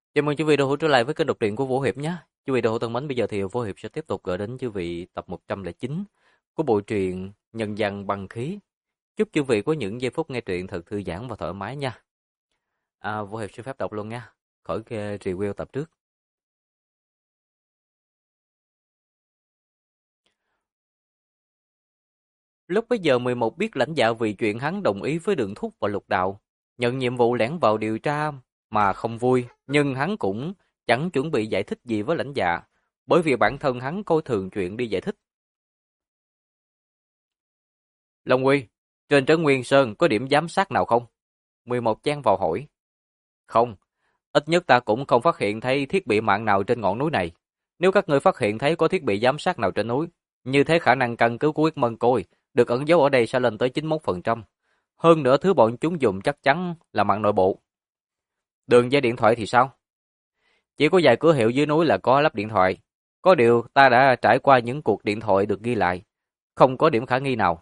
Chào mừng quý vị đã hữu trở lại với kênh đọc truyện của Vũ Hiệp nhé. Quý vị đã hữu thân mến, bây giờ thì Vũ Hiệp sẽ tiếp tục gửi đến quý vị tập 109 của bộ truyện Nhân Văn Băng Khí. Chúc quý vị có những giây phút nghe truyện thật thư giãn và thoải mái nha. Vũ Hiệp xin phép đọc luôn nha, khỏi review tập trước. Lúc bấy giờ 11 biết lãnh đạo vì chuyện hắn đồng ý với Đường Thúc và Lục Đạo, nhận nhiệm vụ lẻn vào điều tra mà không vui, nhưng hắn cũng chẳng chuẩn bị giải thích gì với lãnh dạ, bởi vì bản thân hắn coi thường chuyện đi giải thích. Long Uy, trên trấn Nguyên Sơn có điểm giám sát nào không? 11 chen vào hỏi. Không, ít nhất ta cũng không phát hiện thấy thiết bị mạng nào trên ngọn núi này. Nếu các ngươi phát hiện thấy có thiết bị giám sát nào trên núi, như thế khả năng căn cứ của Quyết Mân Côi được ẩn giấu ở đây sẽ lên tới 91%. Hơn nữa thứ bọn chúng dùng chắc chắn là mạng nội bộ. Đường dây điện thoại thì sao? Chỉ có vài cửa hiệu dưới núi là có lắp điện thoại. Có điều ta đã trải qua những cuộc điện thoại được ghi lại. Không có điểm khả nghi nào.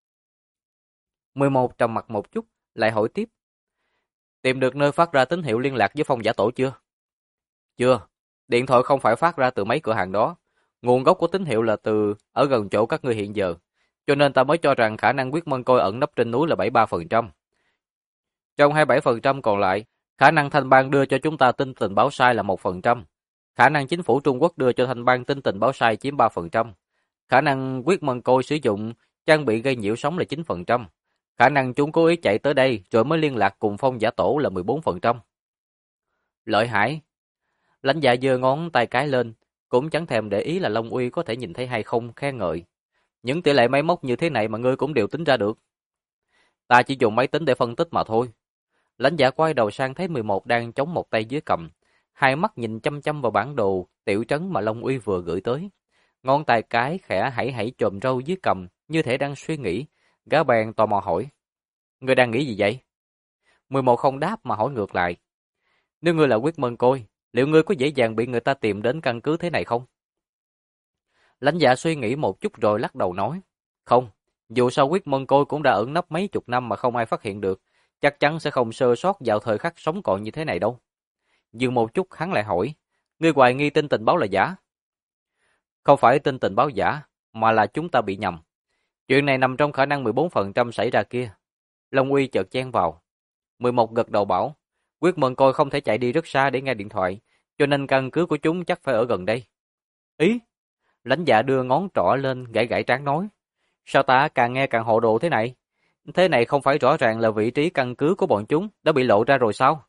11 trầm mặt một chút, lại hỏi tiếp. Tìm được nơi phát ra tín hiệu liên lạc với Phong Giả Tổ chưa? Chưa. Điện thoại không phải phát ra từ mấy cửa hàng đó. Nguồn gốc của tín hiệu là từ ở gần chỗ các ngươi hiện giờ. Cho nên ta mới cho rằng khả năng Quyết Mân Côi ẩn nấp trên núi là 73%. Trong 27% còn lại, khả năng Thanh Bang đưa cho chúng ta tin tình báo sai là 1%. Khả năng chính phủ Trung Quốc đưa cho Thanh Bang tin tình báo sai chiếm 3%. Khả năng Quyết Mân Côi sử dụng trang bị gây nhiễu sóng là 9%. Khả năng chúng cố ý chạy tới đây rồi mới liên lạc cùng Phong Giả Tổ là 14%. Lợi hại. Lãnh Dạ giơ ngón tay cái lên, cũng chẳng thèm để ý là Long Uy có thể nhìn thấy hay không, khen ngợi. Những tỷ lệ máy móc như thế này mà ngươi cũng đều tính ra được. Ta chỉ dùng máy tính để phân tích mà thôi. Lãnh Dạ quay đầu sang thấy 11 đang chống một tay dưới cầm, hai mắt nhìn chăm chăm vào bản đồ tiểu trấn mà Long Uy vừa gửi tới. Ngón tay cái khẽ hãy hãy chồm râu dưới cầm, như thể đang suy nghĩ. Gã bèn tò mò hỏi. Ngươi đang nghĩ gì vậy? 11 không đáp mà hỏi ngược lại. Nếu ngươi là Quyết Mân Côi, liệu ngươi có dễ dàng bị người ta tìm đến căn cứ thế này không? Lãnh Dạ suy nghĩ một chút rồi lắc đầu nói. Không, dù sao Quyết Mân Côi cũng đã ẩn nấp mấy chục năm mà không ai phát hiện được, chắc chắn sẽ không sơ sót vào thời khắc sống còn như thế này đâu. Dừng một chút hắn lại hỏi. Ngươi hoài nghi tin tình báo là giả? Không phải tin tình báo giả, mà là chúng ta bị nhầm. Chuyện này nằm trong khả năng 14% xảy ra kia. Long Uy chợt chen vào. 11 gật đầu bảo. Quyết Mân Côi không thể chạy đi rất xa để nghe điện thoại, cho nên căn cứ của chúng chắc phải ở gần đây. Ý? Lãnh Dạ đưa ngón trỏ lên gãi gãi trán nói. Sao ta càng nghe càng hồ đồ thế này? Thế này không phải rõ ràng là vị trí căn cứ của bọn chúng đã bị lộ ra rồi sao?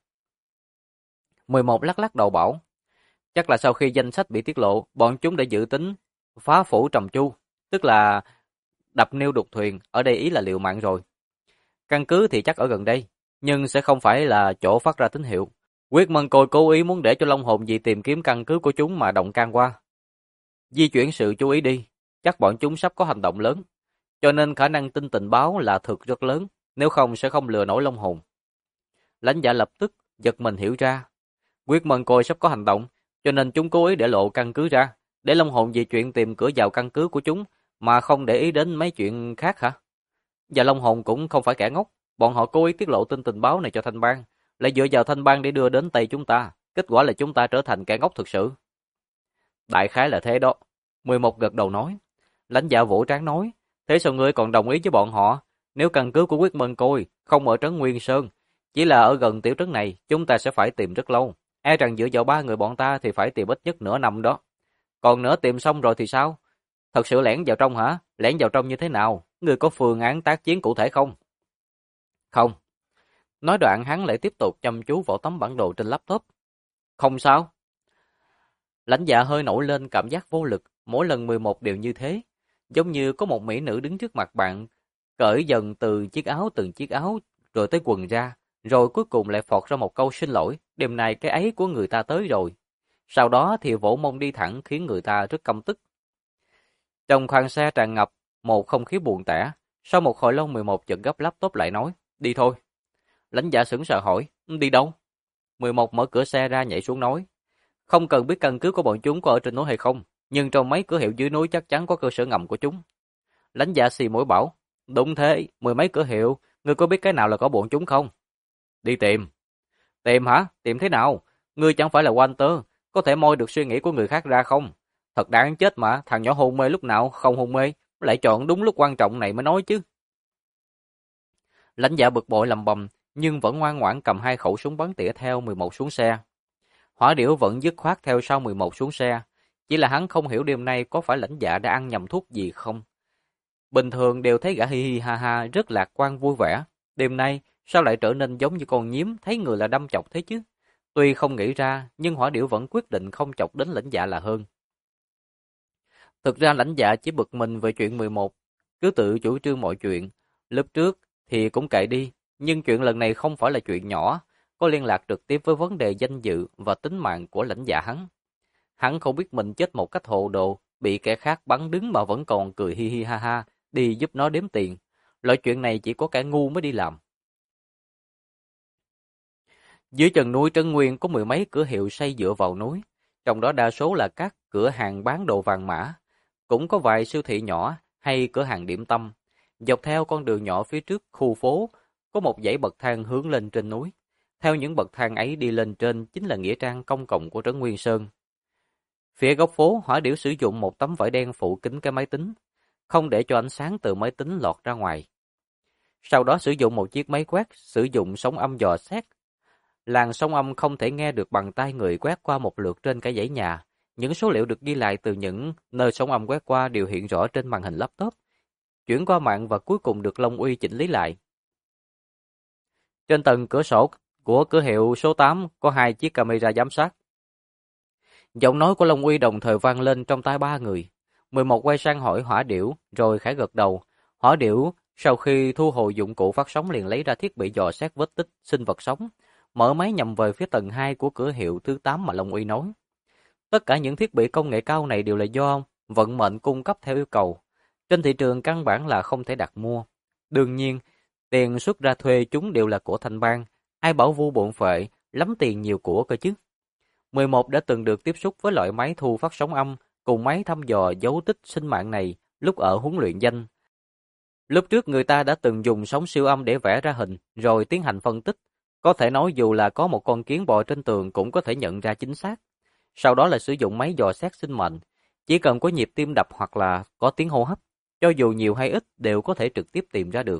11 lắc lắc đầu bảo. Chắc là sau khi danh sách bị tiết lộ, bọn chúng đã dự tính phá phủ trầm chu, tức là đập neo đục thuyền, ở đây ý là liều mạng rồi. Căn cứ thì chắc ở gần đây, nhưng sẽ không phải là chỗ phát ra tín hiệu. Quyết Mân Côi cố ý muốn để cho Long Hồn gì tìm kiếm căn cứ của chúng mà động can qua. Di chuyển sự chú ý đi, chắc bọn chúng sắp có hành động lớn, cho nên khả năng tin tình báo là thực rất lớn, nếu không sẽ không lừa nổi Long Hồn. Lãnh Dạ lập tức giật mình hiểu ra, Quyết Mân Côi sắp có hành động, cho nên chúng cố ý để lộ căn cứ ra, để Long Hồn vì chuyện tìm cửa vào căn cứ của chúng mà không để ý đến mấy chuyện khác hả? Và Long Hồn cũng không phải kẻ ngốc, bọn họ cố ý tiết lộ tin tình báo này cho Thanh Bang, lại dựa vào Thanh Bang để đưa đến tay chúng ta, kết quả là chúng ta trở thành kẻ ngốc thực sự. Đại khái là thế đó. 11 gật đầu nói. Lãnh Dạ vỗ trán nói, thế sao ngươi còn đồng ý với bọn họ? Nếu căn cứ của Quyết Mân Côi không ở trấn Nguyên Sơn, chỉ là ở gần tiểu trấn này, chúng ta sẽ phải tìm rất lâu. E rằng dựa vào ba người bọn ta thì phải tìm ít nhất nửa năm đó. Còn nữa tìm xong rồi thì sao? Thật sự lẻn vào trong hả? Lẻn vào trong như thế nào? Ngươi có phương án tác chiến cụ thể không? Không. Nói đoạn hắn lại tiếp tục chăm chú vào tấm bản đồ trên laptop. Không sao? Lãnh Dạ hơi nổi lên cảm giác vô lực, mỗi lần 11 đều như thế. Giống như có một mỹ nữ đứng trước mặt bạn, cởi dần từ từng chiếc áo, rồi tới quần ra, rồi cuối cùng lại phọt ra một câu xin lỗi, đêm nay cái ấy của người ta tới rồi. Sau đó thì vỗ mông đi thẳng khiến người ta rất căm tức. Trong khoang xe tràn ngập một không khí buồn tẻ, sau một hồi lâu 11 chợt gấp laptop lại nói, đi thôi. Lãnh Dạ sững sờ hỏi, đi đâu? 11 mở cửa xe ra nhảy xuống nói, không cần biết căn cứ của bọn chúng có ở trên núi hay không, nhưng trong mấy cửa hiệu dưới núi chắc chắn có cơ sở ngầm của chúng. Lãnh Dạ xì mũi bảo, đúng thế, mười mấy cửa hiệu, ngươi có biết cái nào là có bọn chúng không? Đi tìm. Tìm hả? Tìm thế nào? Ngươi chẳng phải là Walter, có thể moi được suy nghĩ của người khác ra không? Thật đáng chết mà, thằng nhỏ hôn mê lúc nào không hôn mê, lại chọn đúng lúc quan trọng này mới nói chứ. Lãnh Dạ bực bội lầm bầm, nhưng vẫn ngoan ngoãn cầm 2 khẩu súng bắn tỉa theo 11 xuống xe. Hỏa Điểu vẫn dứt khoát theo sau 11 xuống xe, chỉ là hắn không hiểu đêm nay có phải Lãnh Dạ đã ăn nhầm thuốc gì không. Bình thường đều thấy gã hi hi ha ha rất lạc quan vui vẻ, đêm nay sao lại trở nên giống như con nhím thấy người là đâm chọc thế chứ? Tuy không nghĩ ra, nhưng Hỏa Điểu vẫn quyết định không chọc đến Lãnh Dạ là hơn. Thực ra Lãnh Dạ chỉ bực mình về chuyện 11, cứ tự chủ trương mọi chuyện. Lúc trước thì cũng kệ đi, nhưng chuyện lần này không phải là chuyện nhỏ, có liên lạc trực tiếp với vấn đề danh dự và tính mạng của Lãnh Dạ hắn. Hắn không biết mình chết một cách hồ đồ, bị kẻ khác bắn đứng mà vẫn còn cười hi hi ha ha, đi giúp nó đếm tiền. Loại chuyện này chỉ có kẻ ngu mới đi làm. Dưới chân núi Trấn Nguyên có mười mấy cửa hiệu xây dựa vào núi, trong đó đa số là các cửa hàng bán đồ vàng mã, cũng có vài siêu thị nhỏ hay cửa hàng điểm tâm. Dọc theo con đường nhỏ phía trước khu phố, có một dãy bậc thang hướng lên trên núi. Theo những bậc thang ấy đi lên trên chính là nghĩa trang công cộng của Trấn Nguyên Sơn. Phía góc phố, Hỏa Điểu sử dụng một tấm vải đen phủ kín cái máy tính, không để cho ánh sáng từ máy tính lọt ra ngoài. Sau đó sử dụng một chiếc máy quét, sử dụng sóng âm dò xét. Làn sóng âm không thể nghe được bằng tai người quét qua một lượt trên cả dãy nhà. Những số liệu được ghi lại từ những nơi sóng âm quét qua đều hiện rõ trên màn hình laptop, chuyển qua mạng và cuối cùng được Long Uy chỉnh lý lại. Trên tầng cửa sổ của cửa hiệu số 8 có 2 chiếc camera giám sát. Giọng nói của Long Uy đồng thời vang lên trong tai 3 người. 11 quay sang hỏi Hỏa Điểu, rồi khẽ gật đầu. Hỏa Điểu sau khi thu hồi dụng cụ phát sóng liền lấy ra thiết bị dò xét vết tích sinh vật sống, mở máy nhằm về phía tầng 2 của cửa hiệu thứ 8 mà Long Uy nói. Tất cả những thiết bị công nghệ cao này đều là do vận mệnh cung cấp theo yêu cầu. Trên thị trường căn bản là không thể đặt mua. Đương nhiên, tiền xuất ra thuê chúng đều là của Thanh Bang. Ai bảo Vu bộn phệ, lắm tiền nhiều của cơ chứ. 11 đã từng được tiếp xúc với loại máy thu phát sóng âm cùng máy thăm dò dấu tích sinh mạng này lúc ở huấn luyện danh. Lúc trước người ta đã từng dùng sóng siêu âm để vẽ ra hình rồi tiến hành phân tích. Có thể nói dù là có một con kiến bò trên tường cũng có thể nhận ra chính xác. Sau đó là sử dụng máy dò xét sinh mệnh. Chỉ cần có nhịp tim đập hoặc là có tiếng hô hấp, cho dù nhiều hay ít đều có thể trực tiếp tìm ra được.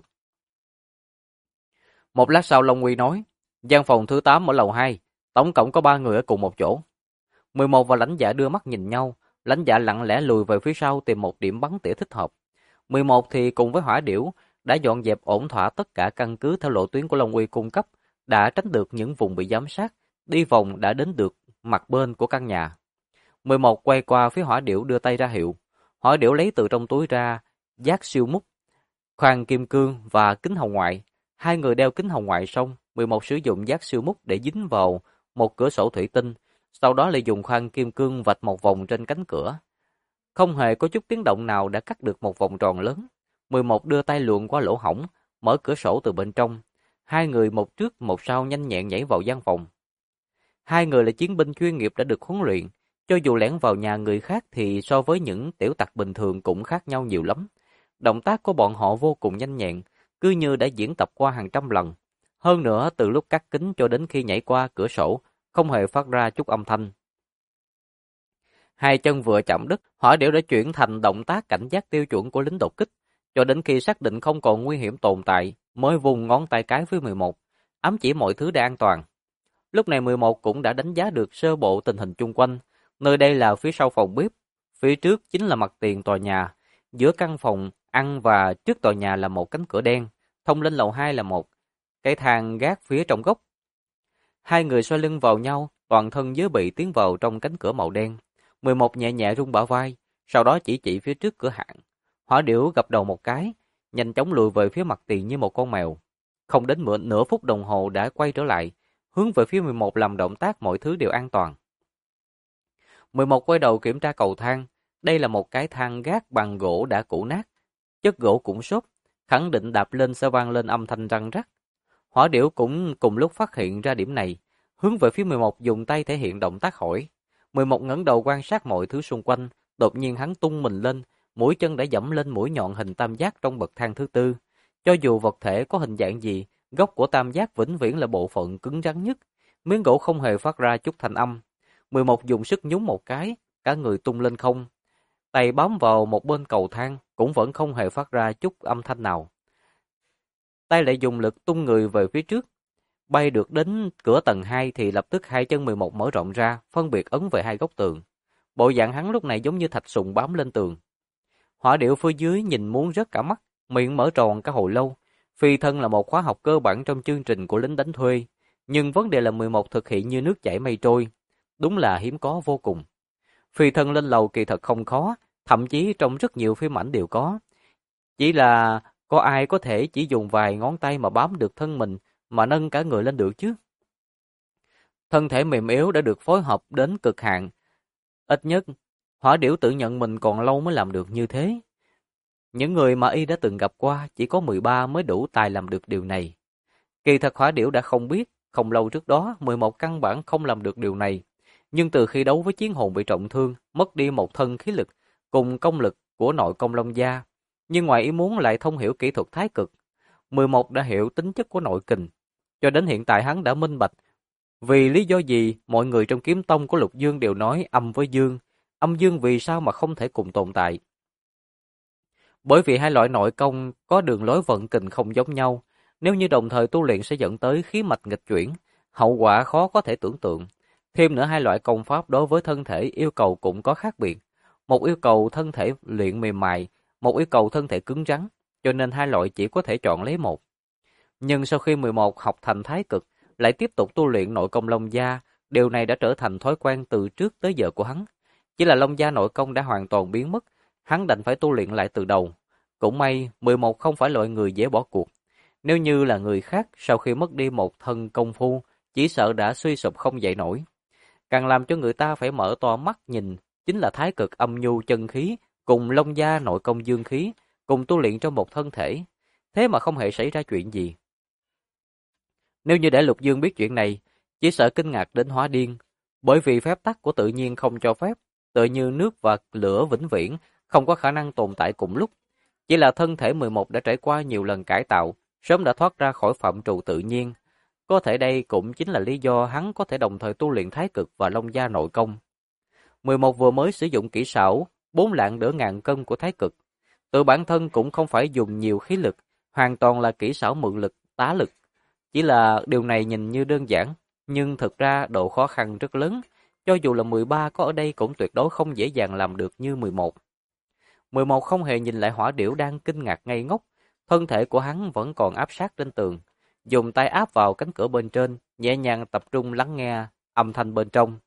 Một lát sau Long Uy nói, gian phòng thứ 8 ở lầu 2, tổng cộng có 3 người ở cùng một chỗ. 11 và Lãnh Dạ đưa mắt nhìn nhau, Lãnh Dạ lặng lẽ lùi về phía sau tìm một điểm bắn tỉa thích hợp. 11 thì cùng với Hỏa Điểu đã dọn dẹp ổn thỏa tất cả căn cứ theo lộ tuyến của Long Uy cung cấp, đã tránh được những vùng bị giám sát, đi vòng đã đến được mặt bên của căn nhà. 11 quay qua phía Hỏa Điểu đưa tay ra hiệu. Hỏa Điểu lấy từ trong túi ra giác siêu múc, khoan kim cương và kính hồng ngoại. Hai người đeo kính hồng ngoại xong, 11 sử dụng giác siêu múc để dính vào một cửa sổ thủy tinh, sau đó lại dùng khoan kim cương vạch một vòng trên cánh cửa. Không hề có chút tiếng động nào đã cắt được một vòng tròn lớn. 11 đưa tay luồn qua lỗ hổng, mở cửa sổ từ bên trong. Hai người một trước một sau nhanh nhẹn nhảy vào gian phòng. Hai người là chiến binh chuyên nghiệp đã được huấn luyện, cho dù lẻn vào nhà người khác thì so với những tiểu tặc bình thường cũng khác nhau nhiều lắm. Động tác của bọn họ vô cùng nhanh nhẹn, cứ như đã diễn tập qua hàng trăm lần. Hơn nữa, từ lúc cắt kính cho đến khi nhảy qua cửa sổ, không hề phát ra chút âm thanh. Hai chân vừa chạm đất, Hỏa Điểu đã chuyển thành động tác cảnh giác tiêu chuẩn của lính đột kích, cho đến khi xác định không còn nguy hiểm tồn tại, mới vùng ngón tay cái với 11, ám chỉ mọi thứ đã an toàn. Lúc này 11 cũng đã đánh giá được sơ bộ tình hình chung quanh, nơi đây là phía sau phòng bếp, phía trước chính là mặt tiền tòa nhà, giữa căn phòng ăn và trước tòa nhà là một cánh cửa đen, thông lên lầu 2 là một cái thang gác phía trong góc. Hai người xoay lưng vào nhau, toàn thân giới bị tiến vào trong cánh cửa màu đen. 11 nhẹ nhẹ rung bả vai, sau đó chỉ phía trước cửa hàng. Hỏa Điểu gập đầu một cái, nhanh chóng lùi về phía mặt tiền như một con mèo. Không đến nửa phút đồng hồ đã quay trở lại, hướng về phía 11 làm động tác mọi thứ đều an toàn. 11 quay đầu kiểm tra cầu thang, đây là một cái thang gác bằng gỗ đã cũ nát, chất gỗ cũng xốp, khẳng định đạp lên sẽ vang lên âm thanh răng rắc. Hỏa Điểu cũng cùng lúc phát hiện ra điểm này, hướng về phía 11 dùng tay thể hiện động tác hỏi. 11 ngẩng đầu quan sát mọi thứ xung quanh, đột nhiên hắn tung mình lên, mũi chân đã dẫm lên mũi nhọn hình tam giác trong bậc thang thứ tư. Cho dù vật thể có hình dạng gì, gốc của tam giác vĩnh viễn là bộ phận cứng rắn nhất. Miếng gỗ không hề phát ra chút thanh âm. 11 dùng sức nhún một cái, cả người tung lên không. Tay bám vào một bên cầu thang, cũng vẫn không hề phát ra chút âm thanh nào. Tay lại dùng lực tung người về phía trước. Bay được đến cửa tầng 2 thì lập tức hai chân 11 mở rộng ra, phân biệt ấn về hai góc tường. Bộ dạng hắn lúc này giống như thạch sùng bám lên tường. Hỏa điểu phía dưới nhìn muốn rớt cả mắt, miệng mở tròn cả hồi lâu. Phi thân là một khóa học cơ bản trong chương trình của lính đánh thuê, nhưng vấn đề là 11 thực hiện như nước chảy mây trôi, đúng là hiếm có vô cùng. Phi thân lên lầu kỳ thật không khó, thậm chí trong rất nhiều phim ảnh đều có. Chỉ là có ai có thể chỉ dùng vài ngón tay mà bám được thân mình mà nâng cả người lên được chứ? Thân thể mềm yếu đã được phối hợp đến cực hạn. Ít nhất, hỏa điểu tự nhận mình còn lâu mới làm được như thế. Những người mà y đã từng gặp qua chỉ có 13 mới đủ tài làm được điều này. Kỳ thật hỏa điểu đã không biết, không lâu trước đó 11 căn bản không làm được điều này. Nhưng từ khi đấu với chiến hồn bị trọng thương, mất đi một thân khí lực cùng công lực của nội công Long Gia, nhưng ngoài ý muốn lại thông hiểu kỹ thuật thái cực. 11 đã hiểu tính chất của nội kình. Cho đến hiện tại hắn đã minh bạch. Vì lý do gì mọi người trong kiếm tông của Lục Dương đều nói âm với dương, âm dương vì sao mà không thể cùng tồn tại? Bởi vì hai loại nội công có đường lối vận kình không giống nhau, nếu như đồng thời tu luyện sẽ dẫn tới khí mạch nghịch chuyển, hậu quả khó có thể tưởng tượng. Thêm nữa hai loại công pháp đối với thân thể yêu cầu cũng có khác biệt. Một yêu cầu thân thể luyện mềm mại, một yêu cầu thân thể cứng rắn, cho nên hai loại chỉ có thể chọn lấy một. Nhưng sau khi 11 học thành thái cực, lại tiếp tục tu luyện nội công Long Gia, điều này đã trở thành thói quen từ trước tới giờ của hắn. Chỉ là Long Gia nội công đã hoàn toàn biến mất, hắn đành phải tu luyện lại từ đầu. Cũng may, 11 không phải loại người dễ bỏ cuộc. Nếu như là người khác, sau khi mất đi một thân công phu, chỉ sợ đã suy sụp không dậy nổi. Càng làm cho người ta phải mở to mắt nhìn, chính là thái cực âm nhu chân khí, cùng Long Gia nội công dương khí, cùng tu luyện trong một thân thể. Thế mà không hề xảy ra chuyện gì. Nếu như để Lục Dương biết chuyện này, chỉ sợ kinh ngạc đến hóa điên, bởi vì phép tắc của tự nhiên không cho phép, tự như nước và lửa vĩnh viễn, không có khả năng tồn tại cùng lúc. Chỉ là thân thể 11 đã trải qua nhiều lần cải tạo, sớm đã thoát ra khỏi phạm trù tự nhiên. Có thể đây cũng chính là lý do hắn có thể đồng thời tu luyện thái cực và Long Gia nội công. 11 vừa mới sử dụng kỹ xảo, 4 lạng đỡ ngàn cân của thái cực. Tự bản thân cũng không phải dùng nhiều khí lực, hoàn toàn là kỹ xảo mượn lực, tá lực. Chỉ là điều này nhìn như đơn giản, nhưng thực ra độ khó khăn rất lớn. Cho dù là 13 có ở đây cũng tuyệt đối không dễ dàng làm được như 11. 11 không hề nhìn lại hỏa điểu đang kinh ngạc ngây ngốc. Thân thể của hắn vẫn còn áp sát trên tường. Dùng tay áp vào cánh cửa bên trên, nhẹ nhàng tập trung lắng nghe âm thanh bên trong.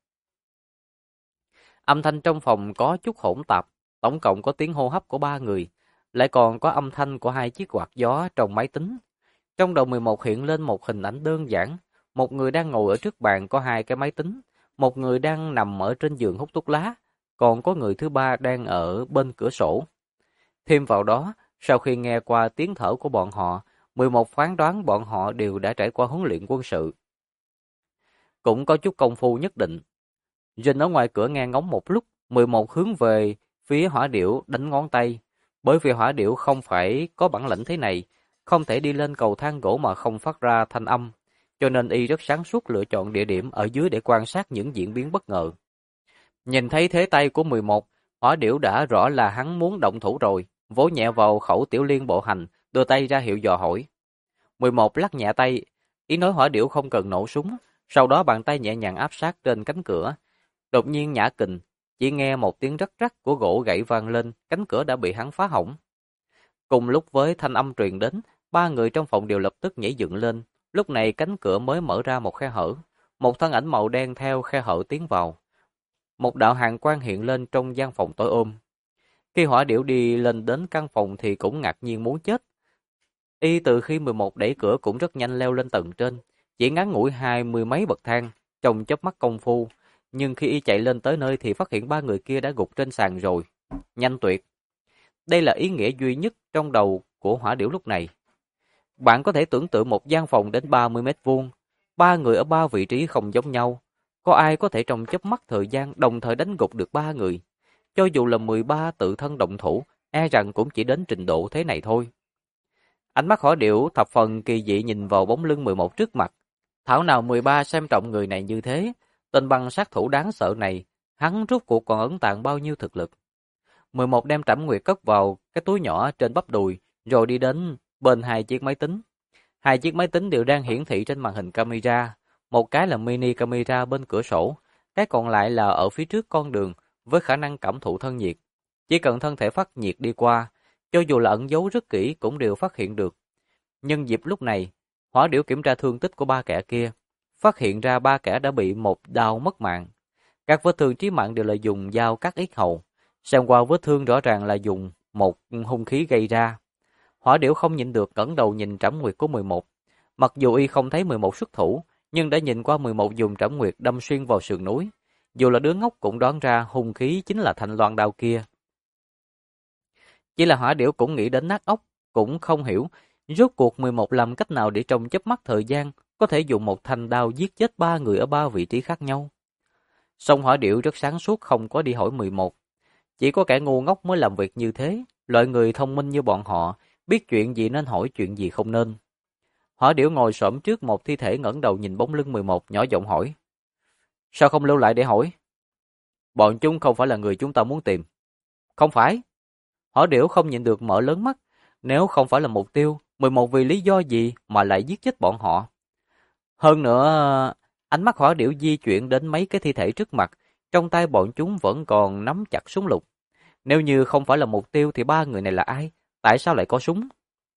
Âm thanh trong phòng có chút hỗn tạp, tổng cộng có tiếng hô hấp của 3 người, lại còn có âm thanh của 2 chiếc quạt gió trong máy tính. Trong đầu 11 hiện lên một hình ảnh đơn giản, một người đang ngồi ở trước bàn có 2 cái máy tính, một người đang nằm ở trên giường hút thuốc lá, còn có người thứ ba đang ở bên cửa sổ. Thêm vào đó, sau khi nghe qua tiếng thở của bọn họ, 11 phán đoán bọn họ đều đã trải qua huấn luyện quân sự. Cũng có chút công phu nhất định. Rình ở ngoài cửa nghe ngóng một lúc, 11 hướng về phía hỏa điểu đánh ngón tay. Bởi vì hỏa điểu không phải có bản lĩnh thế này, không thể đi lên cầu thang gỗ mà không phát ra thanh âm, cho nên y rất sáng suốt lựa chọn địa điểm ở dưới để quan sát những diễn biến bất ngờ. Nhìn thấy thế tay của 11, hỏa điểu đã rõ là hắn muốn động thủ rồi, vỗ nhẹ vào khẩu tiểu liên bộ hành, đưa tay ra hiệu dò hỏi. 11 lắc nhẹ tay, ý nói hỏa điểu không cần nổ súng, sau đó bàn tay nhẹ nhàng áp sát trên cánh cửa. Đột nhiên nhả kình, chỉ nghe một tiếng rắc rắc của gỗ gãy vang lên, cánh cửa đã bị hắn phá hỏng. Cùng lúc với thanh âm truyền đến, 3 người trong phòng đều lập tức nhảy dựng lên. Lúc này cánh cửa mới mở ra một khe hở, một thân ảnh màu đen theo khe hở tiến vào. Một đạo hàn quang hiện lên trong gian phòng tối ôm. Khi hỏa điểu đi lên đến căn phòng thì cũng ngạc nhiên muốn chết. Y từ khi 11 đẩy cửa cũng rất nhanh leo lên tầng trên, chỉ ngắn ngủi 20 mấy bậc thang, trong chớp mắt công phu. Nhưng khi y chạy lên tới nơi thì phát hiện 3 người kia đã gục trên sàn rồi. Nhanh tuyệt. Đây là ý nghĩa duy nhất trong đầu của hỏa điểu lúc này. Bạn có thể tưởng tượng một gian phòng đến 30 mét vuông, 3 người ở 3 vị trí không giống nhau. Có ai có thể trong chớp mắt thời gian đồng thời đánh gục được 3 người? Cho dù là 13 tự thân động thủ, e rằng cũng chỉ đến trình độ thế này thôi. Ánh mắt hỏa điểu thập phần kỳ dị nhìn vào bóng lưng 11 trước mặt. Thảo nào 13 xem trọng người này như thế, tên băng sát thủ đáng sợ này, hắn rốt cuộc còn ẩn tàng bao nhiêu thực lực. 11 đem Trảm Nguyệt cất vào cái túi nhỏ trên bắp đùi, rồi đi đến bên hai chiếc máy tính. Hai chiếc máy tính đều đang hiển thị trên màn hình camera, một cái là mini camera bên cửa sổ, cái còn lại là ở phía trước con đường với khả năng cảm thụ thân nhiệt. Chỉ cần thân thể phát nhiệt đi qua, cho dù là ẩn giấu rất kỹ cũng đều phát hiện được. Nhân dịp lúc này, Hỏa Điểu kiểm tra thương tích của ba kẻ kia, phát hiện ra ba kẻ đã bị một đao mất mạng. Các vết thương chí mạng đều là dùng dao cắt yết hầu. Xem qua vết thương rõ ràng là dùng một hung khí gây ra. Hỏa Điểu không nhịn được ngẩng đầu nhìn Trảm Nguyệt của 11. Mặc dù y không thấy 11 xuất thủ, nhưng đã nhìn qua 11 dùng Trảm Nguyệt đâm xuyên vào sườn núi. Dù là đứa ngốc cũng đoán ra hung khí chính là thanh loan đao kia. Chỉ là Hỏa Điểu cũng nghĩ đến nát óc, cũng không hiểu rốt cuộc 11 làm cách nào để trong chớp mắt thời gian có thể dùng một thanh đao giết chết ba người ở ba vị trí khác nhau. Song Hỏa Điểu rất sáng suốt không có đi hỏi 11. Chỉ có kẻ ngu ngốc mới làm việc như thế, loại người thông minh như bọn họ, biết chuyện gì nên hỏi chuyện gì không nên. Hỏa Điểu ngồi xổm trước một thi thể ngẩng đầu nhìn bóng lưng 11 nhỏ giọng hỏi. Sao không lưu lại để hỏi? Bọn chúng không phải là người chúng ta muốn tìm. Không phải. Hỏa Điểu không nhịn được mở lớn mắt. Nếu không phải là mục tiêu, 11 vì lý do gì mà lại giết chết bọn họ? Hơn nữa, ánh mắt Hỏa Điểu di chuyển đến mấy cái thi thể trước mặt, trong tay bọn chúng vẫn còn nắm chặt súng lục. Nếu như không phải là mục tiêu thì ba người này là ai? Tại sao lại có súng?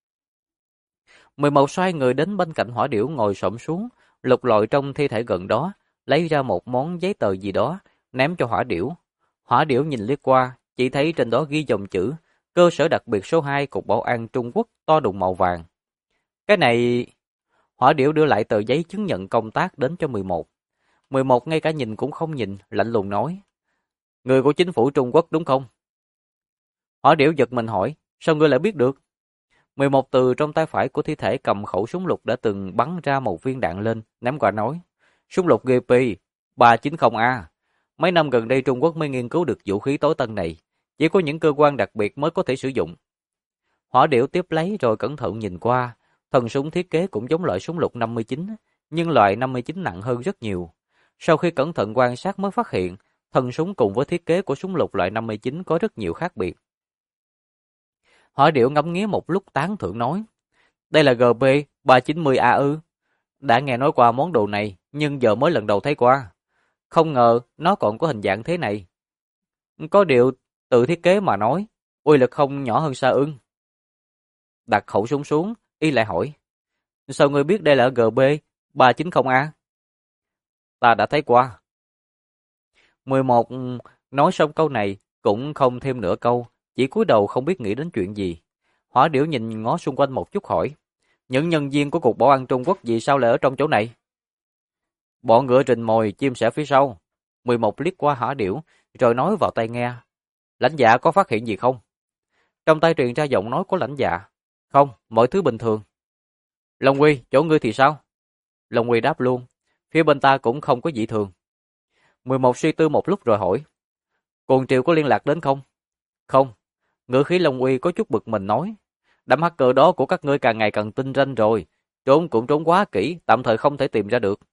11 xoay người đến bên cạnh Hỏa Điểu ngồi xổm xuống, lục lọi trong thi thể gần đó, lấy ra một món giấy tờ gì đó, ném cho Hỏa Điểu. Hỏa Điểu nhìn liếc qua, chỉ thấy trên đó ghi dòng chữ Cơ sở đặc biệt số 2 Cục Bảo an Trung Quốc to đùng màu vàng. Cái này... Hỏa Điểu đưa lại tờ giấy chứng nhận công tác đến cho 11. 11 ngay cả nhìn cũng không nhìn, lạnh lùng nói. Người của chính phủ Trung Quốc đúng không? Hỏa Điểu giật mình hỏi, sao ngươi lại biết được? 11 từ trong tay phải của thi thể cầm khẩu súng lục đã từng bắn ra một viên đạn lên, ném qua nói. Súng lục GP 390A. Mấy năm gần đây Trung Quốc mới nghiên cứu được vũ khí tối tân này. Chỉ có những cơ quan đặc biệt mới có thể sử dụng. Hỏa Điểu tiếp lấy rồi cẩn thận nhìn qua. Thân súng thiết kế cũng giống loại súng lục 59, nhưng loại 59 nặng hơn rất nhiều. Sau khi cẩn thận quan sát mới phát hiện, thân súng cùng với thiết kế của súng lục loại 59 có rất nhiều khác biệt. Hỏa Điểu ngắm nghía một lúc tán thưởng nói, đây là GP 390A ư. Đã nghe nói qua món đồ này, nhưng giờ mới lần đầu thấy qua. Không ngờ nó còn có hình dạng thế này. Có điều tự thiết kế mà nói, uy lực không nhỏ hơn Sa Ưng. Đặt khẩu súng xuống, y lại hỏi, sao ngươi biết đây là GB 390A? Ta đã thấy qua. 11 nói xong câu này cũng không thêm nửa câu, chỉ cúi đầu không biết nghĩ đến chuyện gì. Hỏa Điểu nhìn ngó xung quanh một chút hỏi, những nhân viên của Cục Bảo an Trung Quốc vì sao lại ở trong chỗ này? Bọn ngựa rình mồi, chim sẻ phía sau. 11 liếc qua Hỏa Điểu, rồi nói vào tai nghe. Lãnh dạ có phát hiện gì không? Trong tay truyền ra giọng nói của lãnh dạ. Không, mọi thứ bình thường. Long Quy, chỗ ngươi thì sao? Long Quy đáp luôn. Phía bên ta cũng không có dị thường. 11 suy tư một lúc rồi hỏi. Cuồng Triều có liên lạc đến không? Không. Ngữ khí Long Quy có chút bực mình nói. Đám hacker đó của các ngươi càng ngày càng tinh ranh rồi. Trốn cũng trốn quá kỹ, tạm thời không thể tìm ra được.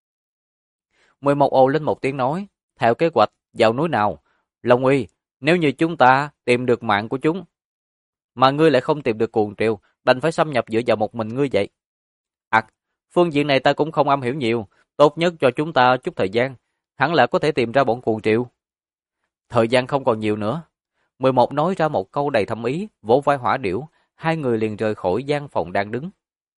11 ồ lên một tiếng nói. Theo kế hoạch, vào núi nào? Long Quy, nếu như chúng ta tìm được mạng của chúng, mà ngươi lại không tìm được Cuồng Triều, đành phải xâm nhập dựa vào một mình ngươi vậy. Phương diện này ta cũng không am hiểu nhiều, tốt nhất cho chúng ta chút thời gian, hẳn là có thể tìm ra bọn Cuồng Triều. Thời gian không còn nhiều nữa. 11 nói ra một câu đầy thâm ý, vỗ vai Hỏa Điểu, hai người liền rời khỏi gian phòng đang đứng.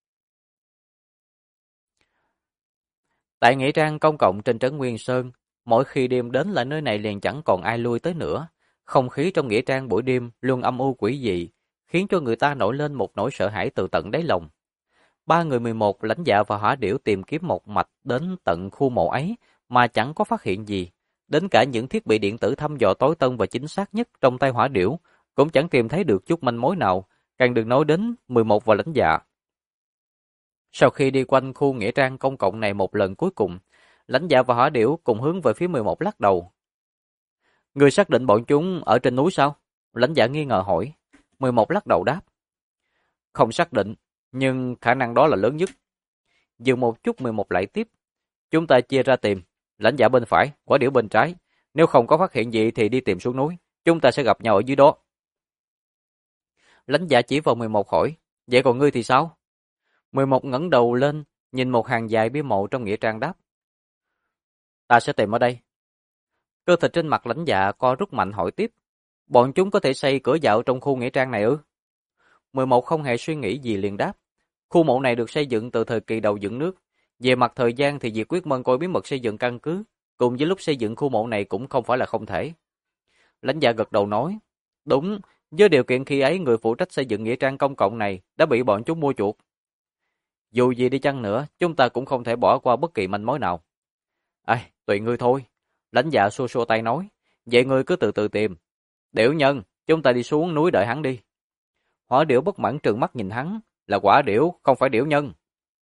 Tại nghĩa trang công cộng trên trấn Nguyên Sơn, mỗi khi đêm đến là nơi này liền chẳng còn ai lui tới nữa. Không khí trong nghĩa trang buổi đêm luôn âm u quỷ dị, khiến cho người ta nổi lên một nỗi sợ hãi từ tận đáy lòng. Ba người 11 lãnh dạ và Hỏa Điểu tìm kiếm một mạch đến tận khu mộ ấy mà chẳng có phát hiện gì. Đến cả những thiết bị điện tử thăm dò tối tân và chính xác nhất trong tay Hỏa Điểu cũng chẳng tìm thấy được chút manh mối nào, càng đừng nói đến 11 và lãnh dạ. Sau khi đi quanh khu nghĩa trang công cộng này một lần cuối cùng, lãnh dạ và Hỏa Điểu cùng hướng về phía 11 lắc đầu. Người xác định bọn chúng ở trên núi sao? Lãnh dạ nghi ngờ hỏi. 11 lắc đầu đáp. Không xác định, nhưng khả năng đó là lớn nhất. Dừng một chút 11 lại tiếp. Chúng ta chia ra tìm, lãnh dạ bên phải, quả điểu bên trái. Nếu không có phát hiện gì thì đi tìm xuống núi. Chúng ta sẽ gặp nhau ở dưới đó. Lãnh dạ chỉ vào 11 hỏi, vậy còn ngươi thì sao? 11 ngẩng đầu lên, nhìn một hàng dài bia mộ trong nghĩa trang đáp. Ta sẽ tìm ở đây. Cơ thịt trên mặt lãnh dạ co rút mạnh hỏi tiếp. Bọn chúng có thể xây cửa dạo trong khu nghĩa trang này ư? 11 không hề suy nghĩ gì liền đáp. Khu mộ này được xây dựng từ thời kỳ đầu dựng nước. Về mặt thời gian thì việc quyết mân coi bí mật xây dựng căn cứ, cùng với lúc xây dựng khu mộ này cũng không phải là không thể. Lãnh dạ gật đầu nói. Đúng, với điều kiện khi ấy người phụ trách xây dựng nghĩa trang công cộng này đã bị bọn chúng mua chuộc. Dù gì đi chăng nữa, chúng ta cũng không thể bỏ qua bất kỳ manh mối nào. Tùy ngươi thôi. Lãnh dạ xua xua tay nói. Vậy ngươi cứ từ từ tìm. Điểu nhân, chúng ta đi xuống núi đợi hắn đi. Hỏa điểu bất mãn trừng mắt nhìn hắn. Là quả điểu, không phải điểu nhân.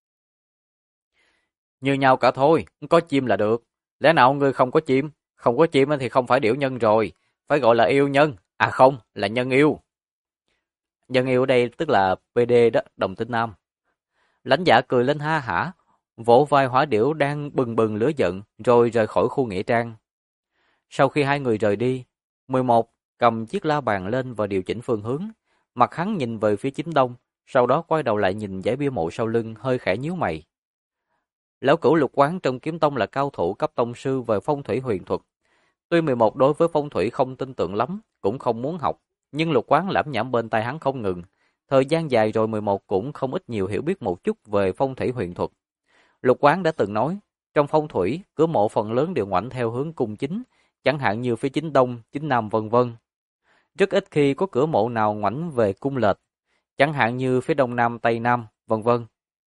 Như nhau cả thôi, có chim là được. Lẽ nào ngươi không có chim? Không có chim thì không phải điểu nhân rồi. Phải gọi là yêu nhân. À không, là nhân yêu. Nhân yêu ở đây tức là PD đó, đồng tính nam. Lãnh dạ cười lên ha hả, vỗ vai hỏa điểu đang bừng bừng lửa giận, rồi rời khỏi khu nghĩa trang. Sau khi hai người rời đi, 11 cầm chiếc la bàn lên và điều chỉnh phương hướng. Mặt hắn nhìn về phía chính đông, sau đó quay đầu lại nhìn dãy bia mộ sau lưng, hơi khẽ nhíu mày. Lão Cửu Lục Quán trong kiếm tông là cao thủ cấp tông sư về phong thủy huyền thuật. Tuy 11 đối với phong thủy không tin tưởng lắm, cũng không muốn học, nhưng Lục Quán lẩm nhẩm bên tai hắn không ngừng. Thời gian dài rồi 11 cũng không ít nhiều hiểu biết một chút về phong thủy huyền thuật. Lục Quán đã từng nói, trong phong thủy, cửa mộ phần lớn đều ngoảnh theo hướng cung chính, chẳng hạn như phía chính đông, chính nam vân vân. Rất ít khi có cửa mộ nào ngoảnh về cung lệch, chẳng hạn như phía đông nam, tây nam, vân vân.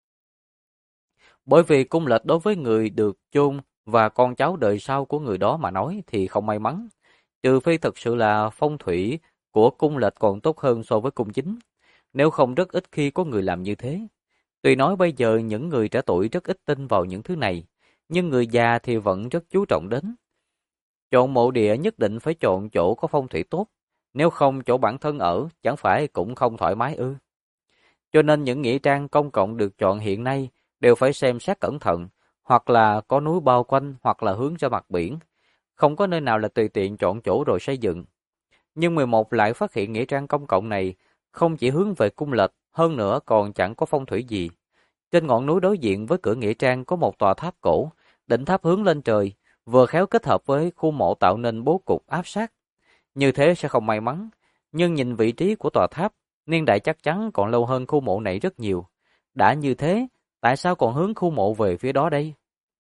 Bởi vì cung lệch đối với người được chôn và con cháu đời sau của người đó mà nói thì không may mắn, trừ phi thực sự là phong thủy của cung lệch còn tốt hơn so với cung chính. Nếu không rất ít khi có người làm như thế. Tuy nói bây giờ những người trẻ tuổi rất ít tin vào những thứ này, nhưng người già thì vẫn rất chú trọng đến. Chọn mộ địa nhất định phải chọn chỗ có phong thủy tốt, nếu không chỗ bản thân ở chẳng phải cũng không thoải mái ư. Cho nên những nghĩa trang công cộng được chọn hiện nay đều phải xem xét cẩn thận, hoặc là có núi bao quanh hoặc là hướng ra mặt biển. Không có nơi nào là tùy tiện chọn chỗ rồi xây dựng. Nhưng 11 lại phát hiện nghĩa trang công cộng này không chỉ hướng về cung lệch, hơn nữa còn chẳng có phong thủy gì. Trên ngọn núi đối diện với cửa nghĩa trang có một tòa tháp cổ, đỉnh tháp hướng lên trời, vừa khéo kết hợp với khu mộ tạo nên bố cục áp sát. Như thế sẽ không may mắn, nhưng nhìn vị trí của tòa tháp, niên đại chắc chắn còn lâu hơn khu mộ này rất nhiều. Đã như thế, tại sao còn hướng khu mộ về phía đó đây?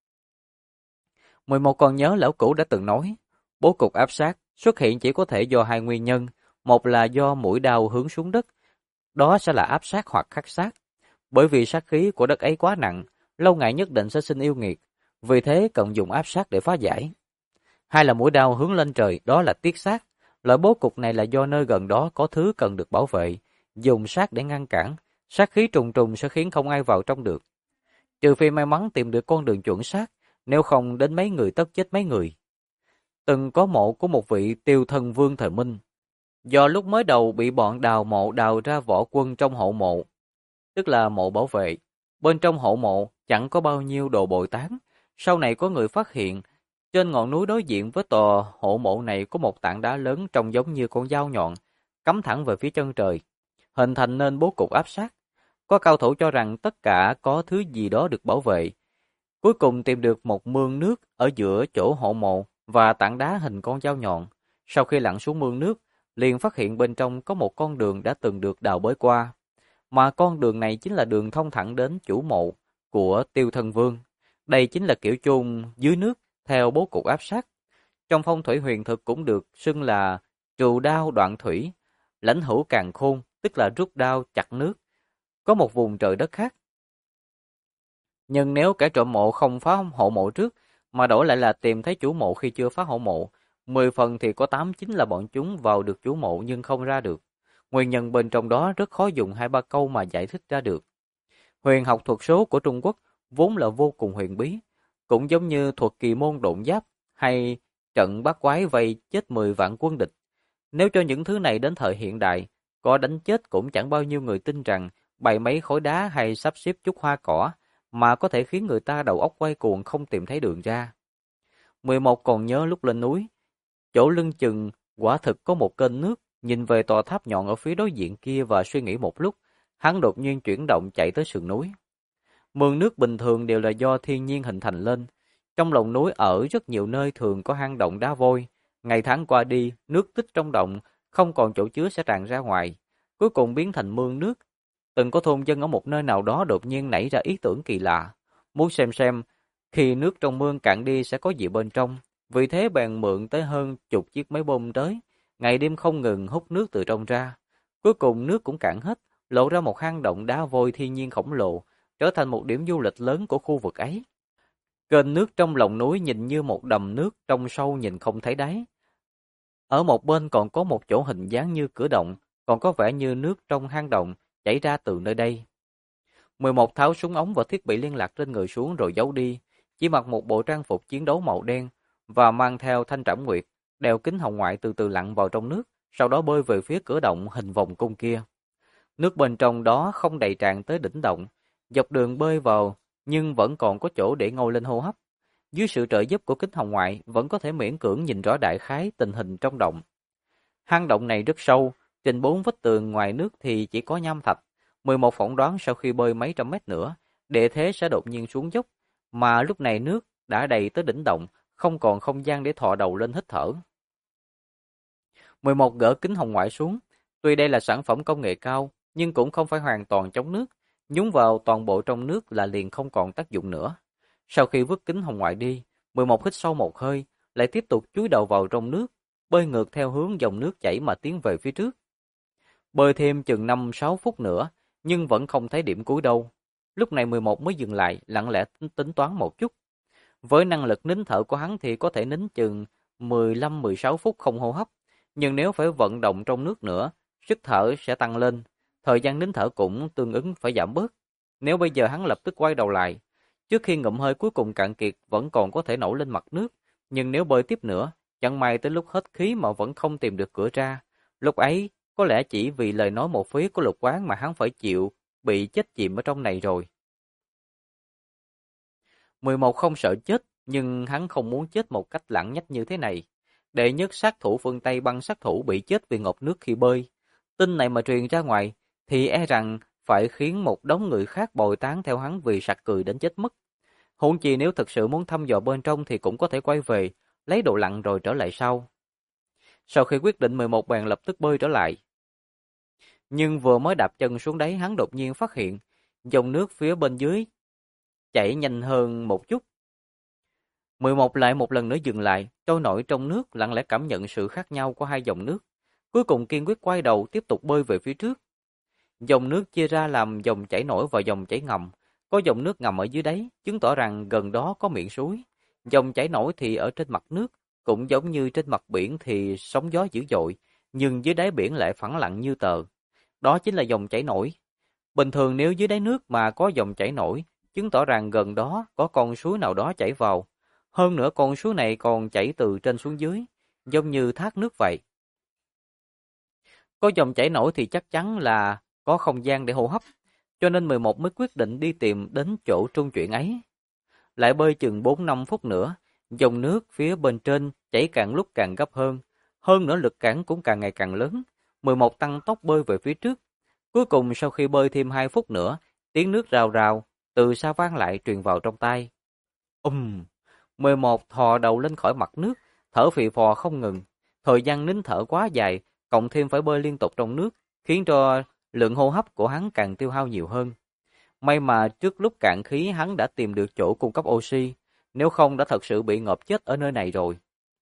11 còn nhớ lão cửu đã từng nói, bố cục áp sát xuất hiện chỉ có thể do hai nguyên nhân, một là do mũi đao hướng xuống đất, đó sẽ là áp sát hoặc khắc sát. Bởi vì sát khí của đất ấy quá nặng, lâu ngày nhất định sẽ sinh yêu nghiệt, vì thế cần dùng áp sát để phá giải. Hai là mũi đao hướng lên trời, đó là tiết sát. Loại bố cục này là do nơi gần đó có thứ cần được bảo vệ, dùng sát để ngăn cản, sát khí trùng trùng sẽ khiến không ai vào trong được. Trừ phi may mắn tìm được con đường chuẩn xác, nếu không đến mấy người tất chết mấy người. Từng có mộ của một vị Tiêu Thân Vương thời Minh, do lúc mới đầu bị bọn đào mộ đào ra võ quân trong hậu mộ, tức là mộ bảo vệ. Bên trong hậu mộ chẳng có bao nhiêu đồ bội tán. Sau này có người phát hiện, trên ngọn núi đối diện với tòa hộ mộ này có một tảng đá lớn trông giống như con dao nhọn, cắm thẳng về phía chân trời, hình thành nên bố cục áp sát. Có cao thủ cho rằng tất cả có thứ gì đó được bảo vệ. Cuối cùng tìm được một mương nước ở giữa chỗ hộ mộ và tảng đá hình con dao nhọn. Sau khi lặn xuống mương nước, liền phát hiện bên trong có một con đường đã từng được đào bới qua. Mà con đường này chính là đường thông thẳng đến chủ mộ của Tiêu Thân Vương. Đây chính là kiểu chôn dưới nước theo bố cục áp sát. Trong phong thủy huyền thực cũng được xưng là trù đao đoạn thủy, lãnh hữu càn khôn, tức là rút đao chặt nước. Có một vùng trời đất khác. Nhưng nếu kẻ trộm mộ không phá hộ mộ trước, mà đổi lại là tìm thấy chủ mộ khi chưa phá hộ mộ, 10 phần thì có 8 chính là bọn chúng vào được chủ mộ nhưng không ra được. Nguyên nhân bên trong đó rất khó dùng 2-3 câu mà giải thích ra được. Huyền học thuật số của Trung Quốc vốn là vô cùng huyền bí, cũng giống như thuật kỳ môn độn giáp hay trận bát quái vây chết 10 vạn quân địch. Nếu cho những thứ này đến thời hiện đại, có đánh chết cũng chẳng bao nhiêu người tin rằng bày mấy khối đá hay sắp xếp chút hoa cỏ mà có thể khiến người ta đầu óc quay cuồng không tìm thấy đường ra. 11 còn nhớ lúc lên núi, chỗ lưng chừng quả thực có một kênh nước, nhìn về tòa tháp nhọn ở phía đối diện kia và suy nghĩ một lúc, hắn đột nhiên chuyển động chạy tới sườn núi. Mương nước bình thường đều là do thiên nhiên hình thành lên. Trong lòng núi ở rất nhiều nơi thường có hang động đá vôi. Ngày tháng qua đi, nước tích trong động không còn chỗ chứa sẽ tràn ra ngoài, cuối cùng biến thành mương nước. Từng có thôn dân ở một nơi nào đó đột nhiên nảy ra ý tưởng kỳ lạ, muốn xem khi nước trong mương cạn đi sẽ có gì bên trong. Vì thế bèn mượn tới hơn chục chiếc máy bơm tới, ngày đêm không ngừng hút nước từ trong ra. Cuối cùng nước cũng cạn hết, lộ ra một hang động đá vôi thiên nhiên khổng lồ, trở thành một điểm du lịch lớn của khu vực ấy. Kênh nước trong lòng núi nhìn như một đầm nước trong sâu nhìn không thấy đáy. Ở một bên còn có một chỗ hình dáng như cửa động, còn có vẻ như nước trong hang động chảy ra từ nơi đây. 11 tháo súng ống và thiết bị liên lạc trên người xuống rồi giấu đi, chỉ mặc một bộ trang phục chiến đấu màu đen và mang theo thanh trảm nguyệt, đeo kính hồng ngoại từ từ lặn vào trong nước, sau đó bơi về phía cửa động hình vòng cung kia. Nước bên trong đó không đầy tràn tới đỉnh động, dọc đường bơi vào nhưng vẫn còn có chỗ để ngồi lên hô hấp. Dưới sự trợ giúp của kính hồng ngoại vẫn có thể miễn cưỡng nhìn rõ đại khái tình hình trong động. Hang động này rất sâu, trên 4 vách tường ngoài nước thì chỉ có nham thạch. 11 phỏng đoán sau khi bơi mấy trăm mét nữa, địa thế sẽ đột nhiên xuống dốc, mà lúc này nước đã đầy tới đỉnh động, không còn không gian để thò đầu lên hít thở. 11 gỡ kính hồng ngoại xuống, tuy đây là sản phẩm công nghệ cao, nhưng cũng không phải hoàn toàn chống nước, nhúng vào toàn bộ trong nước là liền không còn tác dụng nữa. Sau khi vứt kính hồng ngoại đi, 11 hít sâu một hơi, lại tiếp tục chúi đầu vào trong nước, bơi ngược theo hướng dòng nước chảy mà tiến về phía trước. Bơi thêm chừng 5-6 phút nữa, nhưng vẫn không thấy điểm cuối đâu. Lúc này 11 mới dừng lại, lặng lẽ tính toán một chút. Với năng lực nín thở của hắn thì có thể nín chừng 15-16 phút không hô hấp, nhưng nếu phải vận động trong nước nữa, sức thở sẽ tăng lên, thời gian nín thở cũng tương ứng phải giảm bớt. Nếu bây giờ hắn lập tức quay đầu lại, trước khi ngụm hơi cuối cùng cạn kiệt vẫn còn có thể nổi lên mặt nước, nhưng nếu bơi tiếp nữa, chẳng may tới lúc hết khí mà vẫn không tìm được cửa ra. Lúc ấy, có lẽ chỉ vì lời nói một phía của Lục Quán mà hắn phải chịu bị chết chìm ở trong này rồi. 11 không sợ chết, nhưng hắn không muốn chết một cách lẳng nhách như thế này. Đệ nhất sát thủ phương Tây băng sát thủ bị chết vì ngộp nước khi bơi. Tin này mà truyền ra ngoài, thì e rằng phải khiến một đống người khác bồi tán theo hắn vì sặc cười đến chết mất. Huống chi nếu thực sự muốn thăm dò bên trong thì cũng có thể quay về, lấy đồ lặn rồi trở lại sau. Sau khi quyết định 11 bèn lập tức bơi trở lại. Nhưng vừa mới đạp chân xuống đáy hắn đột nhiên phát hiện, dòng nước phía bên dưới chảy nhanh hơn một chút. 11 lại một lần nữa dừng lại, trôi nổi trong nước lặng lẽ cảm nhận sự khác nhau của hai dòng nước. Cuối cùng kiên quyết quay đầu tiếp tục bơi về phía trước. Dòng nước chia ra làm dòng chảy nổi và dòng chảy ngầm. Có dòng nước ngầm ở dưới đáy, chứng tỏ rằng gần đó có miệng suối. Dòng chảy nổi thì ở trên mặt nước, cũng giống như trên mặt biển thì sóng gió dữ dội, nhưng dưới đáy biển lại phẳng lặng như tờ. Đó chính là dòng chảy nổi. Bình thường nếu dưới đáy nước mà có dòng chảy nổi, chứng tỏ rằng gần đó có con suối nào đó chảy vào. Hơn nữa con suối này còn chảy từ trên xuống dưới, giống như thác nước vậy. Có dòng chảy nổi thì chắc chắn là có không gian để hô hấp, cho nên 11 mới quyết định đi tìm đến chỗ trung chuyển ấy. Lại bơi chừng 4-5 phút nữa, dòng nước phía bên trên chảy càng lúc càng gấp hơn nữa lực cản cũng càng ngày càng lớn. 11 tăng tốc bơi về phía trước. Cuối cùng sau khi bơi thêm 2 phút nữa, tiếng nước rào rào từ xa vang lại truyền vào trong tai. 11 thò đầu lên khỏi mặt nước, thở phì phò không ngừng. Thời gian nín thở quá dài, cộng thêm phải bơi liên tục trong nước, khiến cho lượng hô hấp của hắn càng tiêu hao nhiều hơn. May mà trước lúc cạn khí hắn đã tìm được chỗ cung cấp oxy, nếu không đã thật sự bị ngộp chết ở nơi này rồi.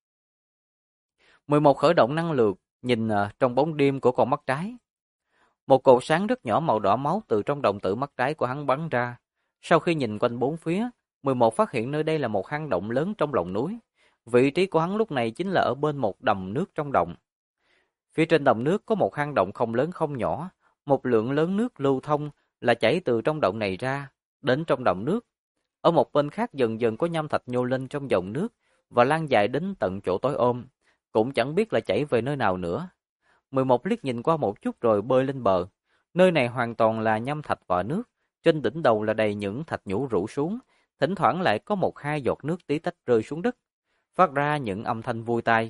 11 khởi động năng lượng, nhìn trong bóng đêm của con mắt trái. Một cột sáng rất nhỏ màu đỏ máu từ trong đồng tử mắt trái của hắn bắn ra. Sau khi nhìn quanh bốn phía, 11 phát hiện nơi đây là một hang động lớn trong lòng núi. Vị trí của hắn lúc này chính là ở bên một đầm nước trong động. Phía trên đầm nước có một hang động không lớn không nhỏ, một lượng lớn nước lưu thông là chảy từ trong động này ra, đến trong đầm nước. Ở một bên khác dần dần có nham thạch nhô lên trong dòng nước và lan dài đến tận chỗ tối ôm, cũng chẳng biết là chảy về nơi nào nữa. 11 liếc nhìn qua một chút rồi bơi lên bờ. Nơi này hoàn toàn là nham thạch và nước, trên đỉnh đầu là đầy những thạch nhũ rủ xuống, thỉnh thoảng lại có một hai giọt nước tí tách rơi xuống đất, phát ra những âm thanh vui tai.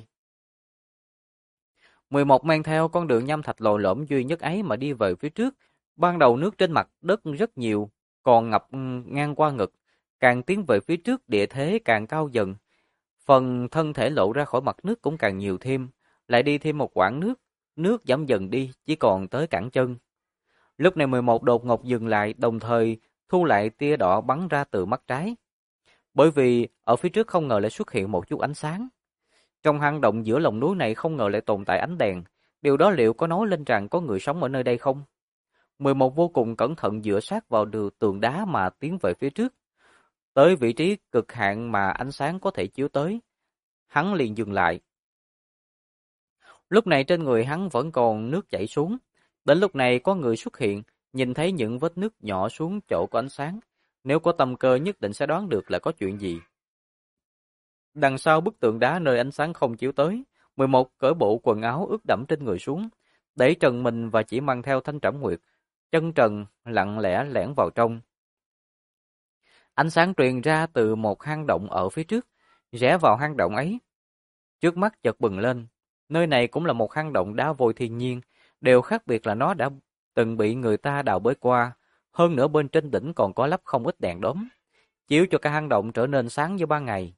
11 mang theo con đường nham thạch lồi lõm duy nhất ấy mà đi về phía trước. Ban đầu nước trên mặt đất rất nhiều, còn ngập ngang qua ngực. Càng tiến về phía trước địa thế càng cao dần. Phần thân thể lộ ra khỏi mặt nước cũng càng nhiều thêm. Lại đi thêm một quãng nước, nước giảm dần đi, chỉ còn tới cẳng chân. Lúc này 11 đột ngột dừng lại, đồng thời thu lại tia đỏ bắn ra từ mắt trái. Bởi vì ở phía trước không ngờ lại xuất hiện một chút ánh sáng. Trong hang động giữa lòng núi này không ngờ lại tồn tại ánh đèn. Điều đó liệu có nói lên rằng có người sống ở nơi đây không? 11 vô cùng cẩn thận dựa sát vào tường đá mà tiến về phía trước. Tới vị trí cực hạn mà ánh sáng có thể chiếu tới. Hắn liền dừng lại. Lúc này trên người hắn vẫn còn nước chảy xuống. Đến lúc này có người xuất hiện, nhìn thấy những vết nước nhỏ xuống chỗ có ánh sáng. Nếu có tâm cơ nhất định sẽ đoán được là có chuyện gì. Đằng sau bức tượng đá nơi ánh sáng không chiếu tới, 11 cởi bộ quần áo ướt đẫm trên người xuống, để trần mình và chỉ mang theo thanh trảm nguyệt, chân trần lặng lẽ lẻn vào trong. Ánh sáng truyền ra từ một hang động ở phía trước, rẽ vào hang động ấy. Trước mắt chợt bừng lên, nơi này cũng là một hang động đá vôi thiên nhiên, điều khác biệt là nó đã từng bị người ta đào bới qua, hơn nữa bên trên đỉnh còn có lắp không ít đèn đóm, chiếu cho cả hang động trở nên sáng như ban ngày.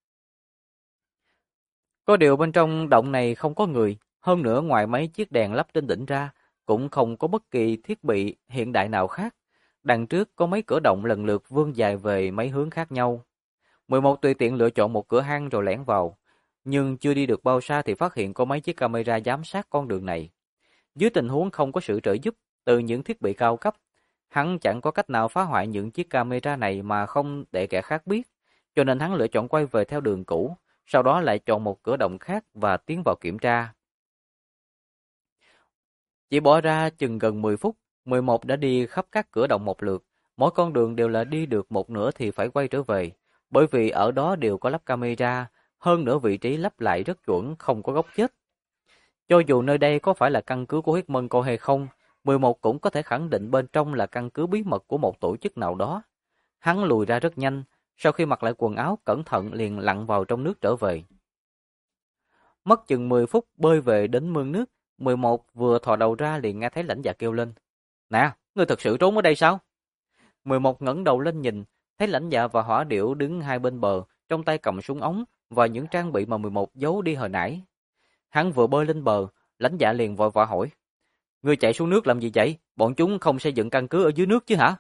Có điều bên trong động này không có người, hơn nữa ngoài mấy chiếc đèn lắp trên đỉnh ra, cũng không có bất kỳ thiết bị hiện đại nào khác. Đằng trước có mấy cửa động lần lượt vươn dài về mấy hướng khác nhau. 11 tùy tiện lựa chọn một cửa hang rồi lẻn vào, nhưng chưa đi được bao xa thì phát hiện có mấy chiếc camera giám sát con đường này. Dưới tình huống không có sự trợ giúp từ những thiết bị cao cấp, hắn chẳng có cách nào phá hoại những chiếc camera này mà không để kẻ khác biết, cho nên hắn lựa chọn quay về theo đường cũ. Sau đó lại chọn một cửa động khác và tiến vào kiểm tra. Chỉ bỏ ra chừng gần 10 phút, 11 đã đi khắp các cửa động một lượt. Mỗi con đường đều là đi được một nửa thì phải quay trở về, bởi vì ở đó đều có lắp camera, hơn nữa vị trí lắp lại rất chuẩn, không có góc chết. Cho dù nơi đây có phải là căn cứ của huyết mân cô hay không, 11 cũng có thể khẳng định bên trong là căn cứ bí mật của một tổ chức nào đó. Hắn lùi ra rất nhanh, sau khi mặc lại quần áo cẩn thận liền lặn vào trong nước trở về. Mất chừng 10 phút bơi về đến mương nước, 11 vừa thò đầu ra liền nghe thấy lãnh dạ kêu lên. Nè, ngươi thật sự trốn ở đây sao? 11 ngẩng đầu lên nhìn, thấy lãnh dạ và hỏa điểu đứng hai bên bờ, trong tay cầm súng ống và những trang bị mà 11 giấu đi hồi nãy. Hắn vừa bơi lên bờ, lãnh dạ liền vội vã hỏi. Ngươi chạy xuống nước làm gì vậy? Bọn chúng không xây dựng căn cứ ở dưới nước chứ hả?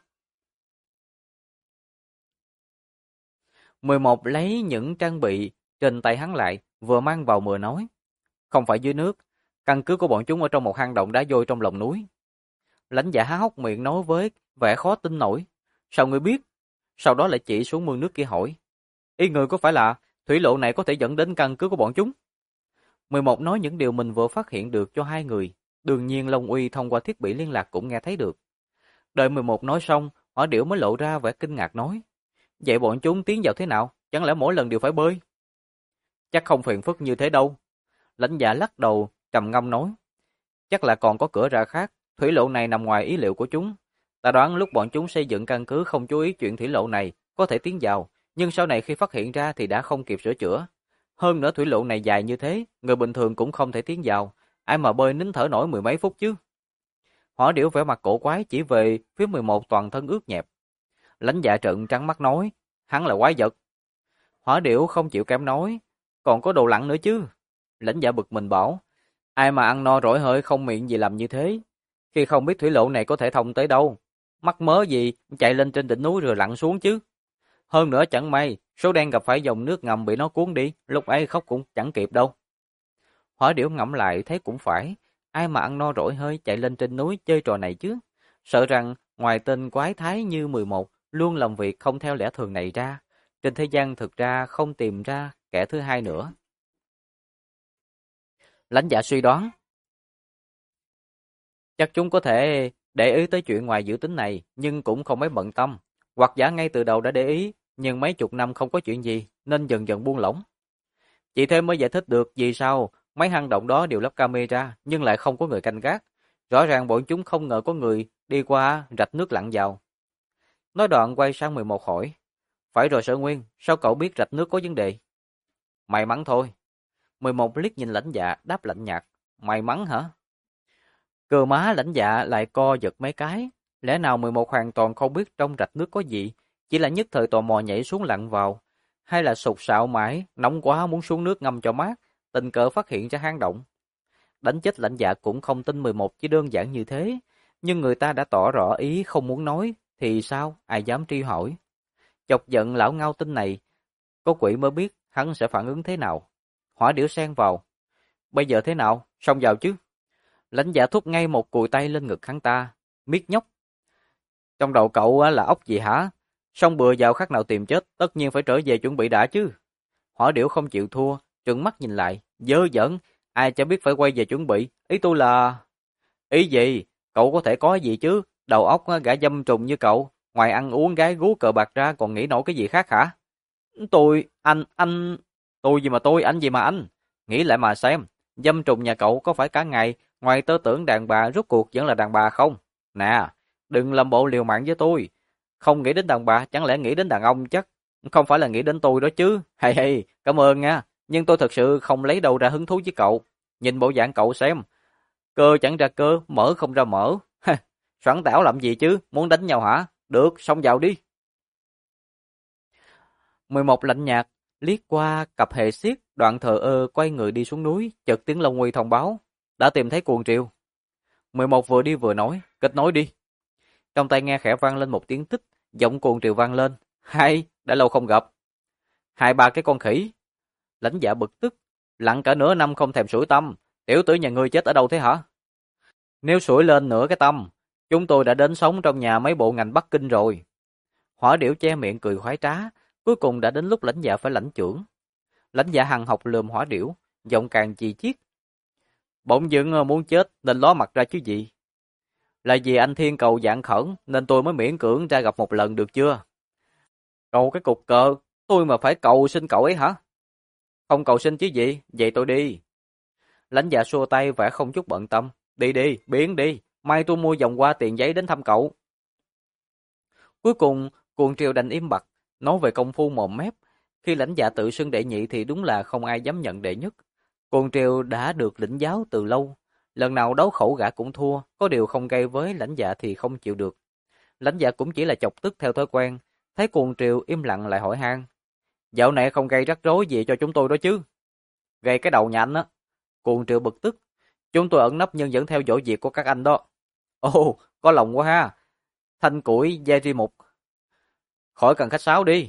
11 lấy những trang bị trên tay hắn lại, vừa mang vào vừa nói. Không phải dưới nước, căn cứ của bọn chúng ở trong một hang động đá vôi trong lòng núi. Lãnh dạ há hốc miệng nói với vẻ khó tin nổi. Sao ngươi biết? Sau đó lại chỉ xuống mương nước kia hỏi. Ý người có phải là thủy lộ này có thể dẫn đến căn cứ của bọn chúng? 11 nói những điều mình vừa phát hiện được cho hai người. Đương nhiên Long Uy thông qua thiết bị liên lạc cũng nghe thấy được. Đợi 11 nói xong, Hỏa Điểu mới lộ ra vẻ kinh ngạc nói. Vậy bọn chúng tiến vào thế nào? Chẳng lẽ mỗi lần đều phải bơi? Chắc không phiền phức như thế đâu. Lãnh dạ lắc đầu, trầm ngâm nói. Chắc là còn có cửa ra khác, thủy lộ này nằm ngoài ý liệu của chúng. Ta đoán lúc bọn chúng xây dựng căn cứ không chú ý chuyện thủy lộ này, có thể tiến vào, nhưng sau này khi phát hiện ra thì đã không kịp sửa chữa. Hơn nữa thủy lộ này dài như thế, người bình thường cũng không thể tiến vào, ai mà bơi nín thở nổi mười mấy phút chứ. Hỏa Điểu vẻ mặt cổ quái chỉ về phía 11 toàn thân ướt nhẹp. Lãnh dạ trợn trắng mắt nói, hắn là quái vật. Hỏa Điểu không chịu kém nói, còn có đồ lặn nữa chứ. Lãnh dạ bực mình bảo, ai mà ăn no rỗi hơi không miệng gì làm như thế, khi không biết thủy lộ này có thể thông tới đâu. Mắc mớ gì, chạy lên trên đỉnh núi rồi lặn xuống chứ. Hơn nữa chẳng may, số đen gặp phải dòng nước ngầm bị nó cuốn đi, lúc ấy khóc cũng chẳng kịp đâu. Hỏa Điểu ngẫm lại thấy cũng phải, ai mà ăn no rỗi hơi chạy lên trên núi chơi trò này chứ. Sợ rằng ngoài tên quái thái như 11 luôn làm việc không theo lẽ thường này ra, trên thế gian thực ra không tìm ra kẻ thứ hai nữa. Lãnh dạ suy đoán, chắc chúng có thể để ý tới chuyện ngoài dự tính này, nhưng cũng không mấy bận tâm. Hoặc giả ngay từ đầu đã để ý, nhưng mấy chục năm không có chuyện gì, nên dần dần buông lỏng. Chị thêm mới giải thích được vì sao mấy hang động đó đều lắp camera, nhưng lại không có người canh gác. Rõ ràng bọn chúng không ngờ có người đi qua rạch nước lặn vào. Nói đoạn quay sang 11 hỏi. Phải rồi Sở Nguyên, sao cậu biết rạch nước có vấn đề? May mắn thôi. 11 liếc nhìn Lãnh Dạ, đáp lạnh nhạt. May mắn hả? Cờ má Lãnh Dạ lại co giật mấy cái. Lẽ nào 11 hoàn toàn không biết trong rạch nước có gì, chỉ là nhất thời tò mò nhảy xuống lặn vào, hay là sục sạo mãi, nóng quá muốn xuống nước ngâm cho mát, tình cờ phát hiện ra hang động. Đánh chết Lãnh Dạ cũng không tin 11 chỉ đơn giản như thế, nhưng người ta đã tỏ rõ ý không muốn nói, thì sao, ai dám truy hỏi. Chọc giận lão ngao tinh này, có quỷ mới biết hắn sẽ phản ứng thế nào. Hỏa Điểu xen vào. Bây giờ thế nào, xông vào chứ? Lãnh Dạ thúc ngay một cùi tay lên ngực hắn ta. Miết nhóc. Trong đầu cậu là ốc gì hả? Xông bừa vào khác nào tìm chết, tất nhiên phải trở về chuẩn bị đã chứ. Hỏa Điểu không chịu thua, trừng mắt nhìn lại. Dơ dẫn, ai cho biết phải quay về chuẩn bị. Ý tôi là... Ý gì? Cậu có thể có gì chứ? Đầu óc gã dâm trùng như cậu, ngoài ăn uống gái gú cờ bạc ra còn nghĩ nổi cái gì khác hả? Tôi, anh... Tôi gì mà tôi, anh gì mà anh? Nghĩ lại mà xem, dâm trùng nhà cậu có phải cả ngày, ngoài tơ tưởng đàn bà rốt cuộc vẫn là đàn bà không? Nè, đừng làm bộ liều mạng với tôi. Không nghĩ đến đàn bà, chẳng lẽ nghĩ đến đàn ông chắc? Không phải là nghĩ đến tôi đó chứ. Hay hay, cảm ơn nha. Nhưng tôi thật sự không lấy đâu ra hứng thú với cậu. Nhìn bộ dạng cậu xem. Cơ chẳng ra cơ, mở không ra mở. Soảng tảo làm gì chứ, muốn đánh nhau hả? Được, xông vào đi. 11 lạnh nhạt, liếc qua cặp hệ xiết, đoạn thờ ơ quay người đi xuống núi, chợt tiếng Long Nguy thông báo. Đã tìm thấy cuồng triều. 11 vừa đi vừa nói, kết nối đi. Trong tai nghe khẽ vang lên một tiếng tích, giọng cuồng triều vang lên. Hay, đã lâu không gặp. Hai ba cái con khỉ. Lãnh Dạ bực tức, lặn cả nửa năm không thèm sủi tâm. Tiểu tử nhà ngươi chết ở đâu thế hả? Nếu sủi lên nửa cái tâm, chúng tôi đã đến sống trong nhà mấy bộ ngành Bắc Kinh rồi. Hỏa Điểu che miệng cười khoái trá, cuối cùng đã đến lúc Lãnh Dạ phải lãnh chưởng. Lãnh Dạ hằng học lườm Hỏa Điểu, giọng càng chi chiết. Bỗng dưng muốn chết nên ló mặt ra chứ gì. Là vì anh Thiên cầu dạng khẩn nên tôi mới miễn cưỡng ra gặp một lần được chưa? Cầu cái cục cờ, tôi mà phải cầu xin cậu ấy hả? Không cầu xin chứ gì, vậy tôi đi. Lãnh Dạ xua tay vẻ không chút bận tâm. Đi đi, biến đi, mai tôi mua vòng hoa tiền giấy đến thăm cậu. Cuối cùng, cuồng triều đành im bặt, nói về công phu mồm mép. Khi Lãnh Dạ tự xưng đệ nhị thì đúng là không ai dám nhận đệ nhất. Cuồng triều đã được lĩnh giáo từ lâu. Lần nào đấu khẩu gã cũng thua, có điều không gây với Lãnh Dạ thì không chịu được. Lãnh Dạ cũng chỉ là chọc tức theo thói quen, thấy cuồng triều im lặng lại hỏi han. Dạo này không gây rắc rối gì cho chúng tôi đó chứ? Gây cái đầu nhà anh á. Cuồng triều bực tức. Chúng tôi ẩn nấp nhưng vẫn theo dõi việc của các anh đó. Ồ, có lòng quá ha. Thanh củi gia ri mục. Khỏi cần khách sáo đi.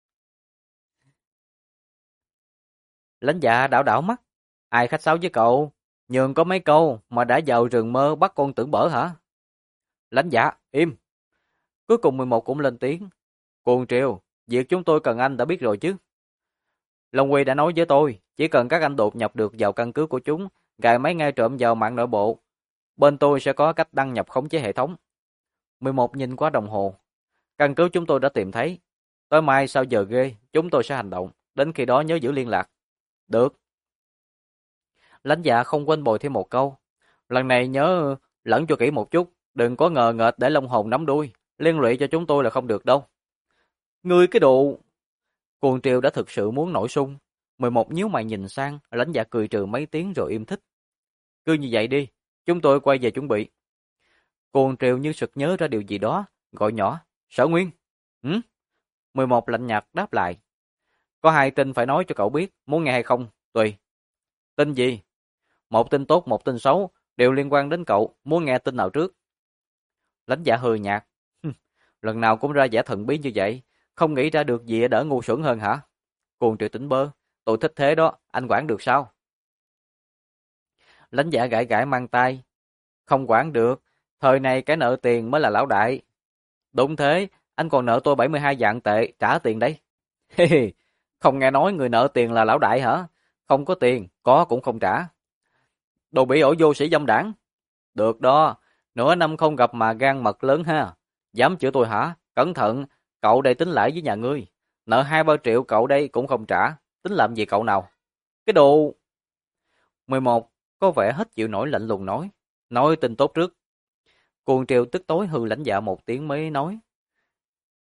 Lãnh Dạ đảo đảo mắt. Ai khách sáo với cậu? Nhường có mấy câu mà đã vào rừng mơ bắt con tưởng bở hả? Lãnh Dạ, im. Cuối cùng 11 cũng lên tiếng. Cuồng triều, việc chúng tôi cần anh đã biết rồi chứ. Long Quy đã nói với tôi, chỉ cần các anh đột nhập được vào căn cứ của chúng, gài máy nghe trộm vào mạng nội bộ, bên tôi sẽ có cách đăng nhập khống chế hệ thống. 11 nhìn qua đồng hồ. Căn cứ chúng tôi đã tìm thấy. Tối mai sau giờ ghê, chúng tôi sẽ hành động. Đến khi đó nhớ giữ liên lạc. Được. Lãnh Dạ không quên bồi thêm một câu. Lần này nhớ lẫn cho kỹ một chút, đừng có ngờ nghệch để long hồn nắm đuôi. Liên lụy cho chúng tôi là không được đâu. Ngươi cái đồ... Cuồng triều đã thực sự muốn nổi sung. 11 nhíu mày nhìn sang, Lãnh Dạ cười trừ mấy tiếng rồi im thích. Cứ như vậy đi, chúng tôi quay về chuẩn bị. Cuồng triều như sực nhớ ra điều gì đó, gọi nhỏ. Sở Nguyên. 11 lạnh nhạt đáp lại. Có hai tin phải nói cho cậu biết, muốn nghe hay không? Tùy. Tin gì? Một tin tốt, một tin xấu, đều liên quan đến cậu, muốn nghe tin nào trước? Lãnh Dạ hừ nhạt. Lần nào cũng ra giả thần bí như vậy, không nghĩ ra được gì đỡ ngu xuẩn hơn hả? Cuồng triều tỉnh bơ, tôi thích thế đó, anh quản được sao? Lãnh Dạ gãi gãi mang tay. Không quản được, thời này cái nợ tiền mới là lão đại. Đúng thế, anh còn nợ tôi 72 vạn tệ, trả tiền đấy. Không nghe nói người nợ tiền là lão đại hả? Không có tiền, có cũng không trả. Đồ bị ổi vô sĩ dâm đảng. Được đó, nửa năm không gặp mà gan mật lớn ha. Dám chữa tôi hả? Cẩn thận, cậu đây tính lãi với nhà ngươi. Nợ 2-3 triệu cậu đây cũng không trả. Tính làm gì cậu nào? Cái đồ... 11, có vẻ hết chịu nổi lạnh lùng nói. Nói tin tốt trước. Cuồng triều tức tối hừ Lãnh Dạ một tiếng mới nói.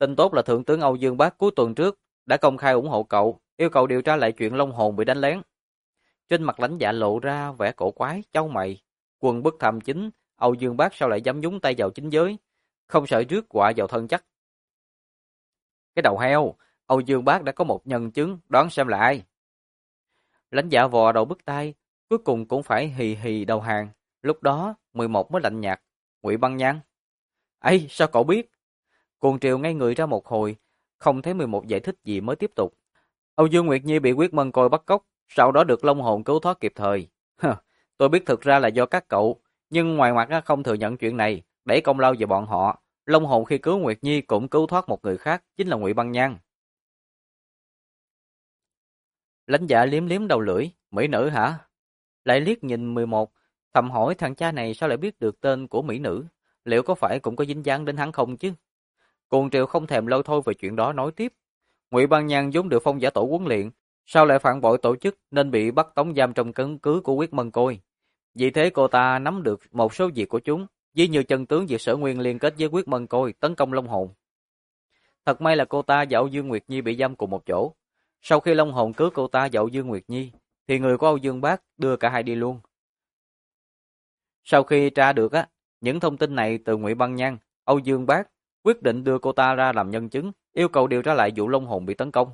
Tin tốt là Thượng tướng Âu Dương Bác cuối tuần trước đã công khai ủng hộ cậu, yêu cầu điều tra lại chuyện Long Hồn bị đánh lén. Trên mặt Lãnh Dạ lộ ra vẻ cổ quái, chau mày. Quân bức thầm chính, Âu Dương Bác sao lại dám nhúng tay vào chính giới, không sợ rước họa vào thân chắc. Cái đầu heo, Âu Dương Bác đã có một nhân chứng, đoán xem là ai. Lãnh Dạ vò đầu bứt tai, cuối cùng cũng phải hì hì đầu hàng. Lúc đó, 11 mới lạnh nhạt. Ngụy Băng Nhan. Ây, sao cậu biết? Cuồng Triều ngay người ra một hồi, không thấy 11 giải thích gì mới tiếp tục. Âu Dương Nguyệt Nhi bị Quyết Mân Côi bắt cóc, sau đó được Long Hồn cứu thoát kịp thời. Tôi biết thực ra là do các cậu, nhưng ngoài mặt không thừa nhận chuyện này, đẩy công lao về bọn họ. Long Hồn khi cứu Nguyệt Nhi cũng cứu thoát một người khác, chính là Ngụy Băng Nhan. Lãnh Dạ liếm liếm đầu lưỡi, mỹ nữ hả? Lại liếc nhìn 11, thầm hỏi thằng cha này sao lại biết được tên của mỹ nữ, liệu có phải cũng có dính dáng đến hắn không chứ? Cuồng Triều không thèm lâu thôi về chuyện đó nói tiếp. Ngụy Băng Nhan vốn được Phong Giả Tổ huấn luyện, sao lại phản bội tổ chức nên bị bắt tống giam trong căn cứ của Quyết Mân Côi. Vì thế cô ta nắm được một số việc của chúng, ví như chân tướng việc Sở Nguyên liên kết với Quyết Mân Côi tấn công Long Hồn. Thật may là cô ta và Âu Dương Nguyệt Nhi bị giam cùng một chỗ. Sau khi Long Hồn cứu cô ta và Âu Dương Nguyệt Nhi, thì người của Âu Dương Bác đưa cả hai đi luôn. Sau khi tra được những thông tin này từ Ngụy Băng Nhan, Âu Dương Bác quyết định đưa cô ta ra làm nhân chứng, yêu cầu điều tra lại vụ Long Hồn bị tấn công.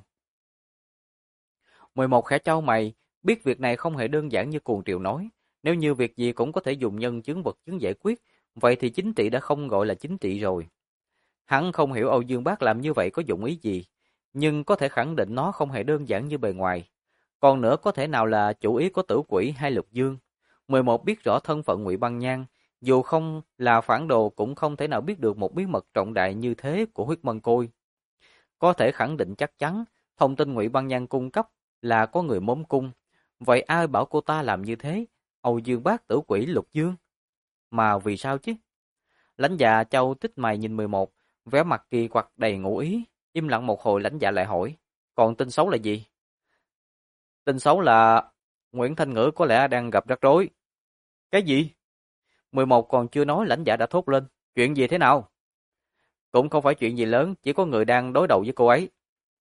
11 khẽ chau mày, biết việc này không hề đơn giản như Cuồng Triều nói. Nếu như việc gì cũng có thể dùng nhân chứng vật chứng giải quyết, vậy thì chính trị đã không gọi là chính trị rồi. Hắn không hiểu Âu Dương Bác làm như vậy có dụng ý gì, nhưng có thể khẳng định nó không hề đơn giản như bề ngoài. Còn nữa có thể nào là chủ ý của Tử Quỷ hay Lục Dương. 11 biết rõ thân phận Ngụy Băng Nhan, dù không là phản đồ cũng không thể nào biết được một bí mật trọng đại như thế của Huyết Mân Côi. Có thể khẳng định chắc chắn, thông tin Ngụy Băng Nhan cung cấp là có người mớm cung. Vậy ai bảo cô ta làm như thế? Âu Dương Bác, Tử Quỷ, Lục Dương? Mà vì sao chứ? Lãnh Dạ Châu tích mày nhìn 11, vẻ mặt kỳ quặc đầy ngụ ý. Im lặng một hồi Lãnh Dạ lại hỏi, còn tin xấu là gì? Tin xấu là Nguyễn Thanh Ngữ có lẽ đang gặp rắc rối. Cái gì? 11 còn chưa nói Lãnh Dạ đã thốt lên. Chuyện gì thế nào? Cũng không phải chuyện gì lớn, chỉ có người đang đối đầu với cô ấy.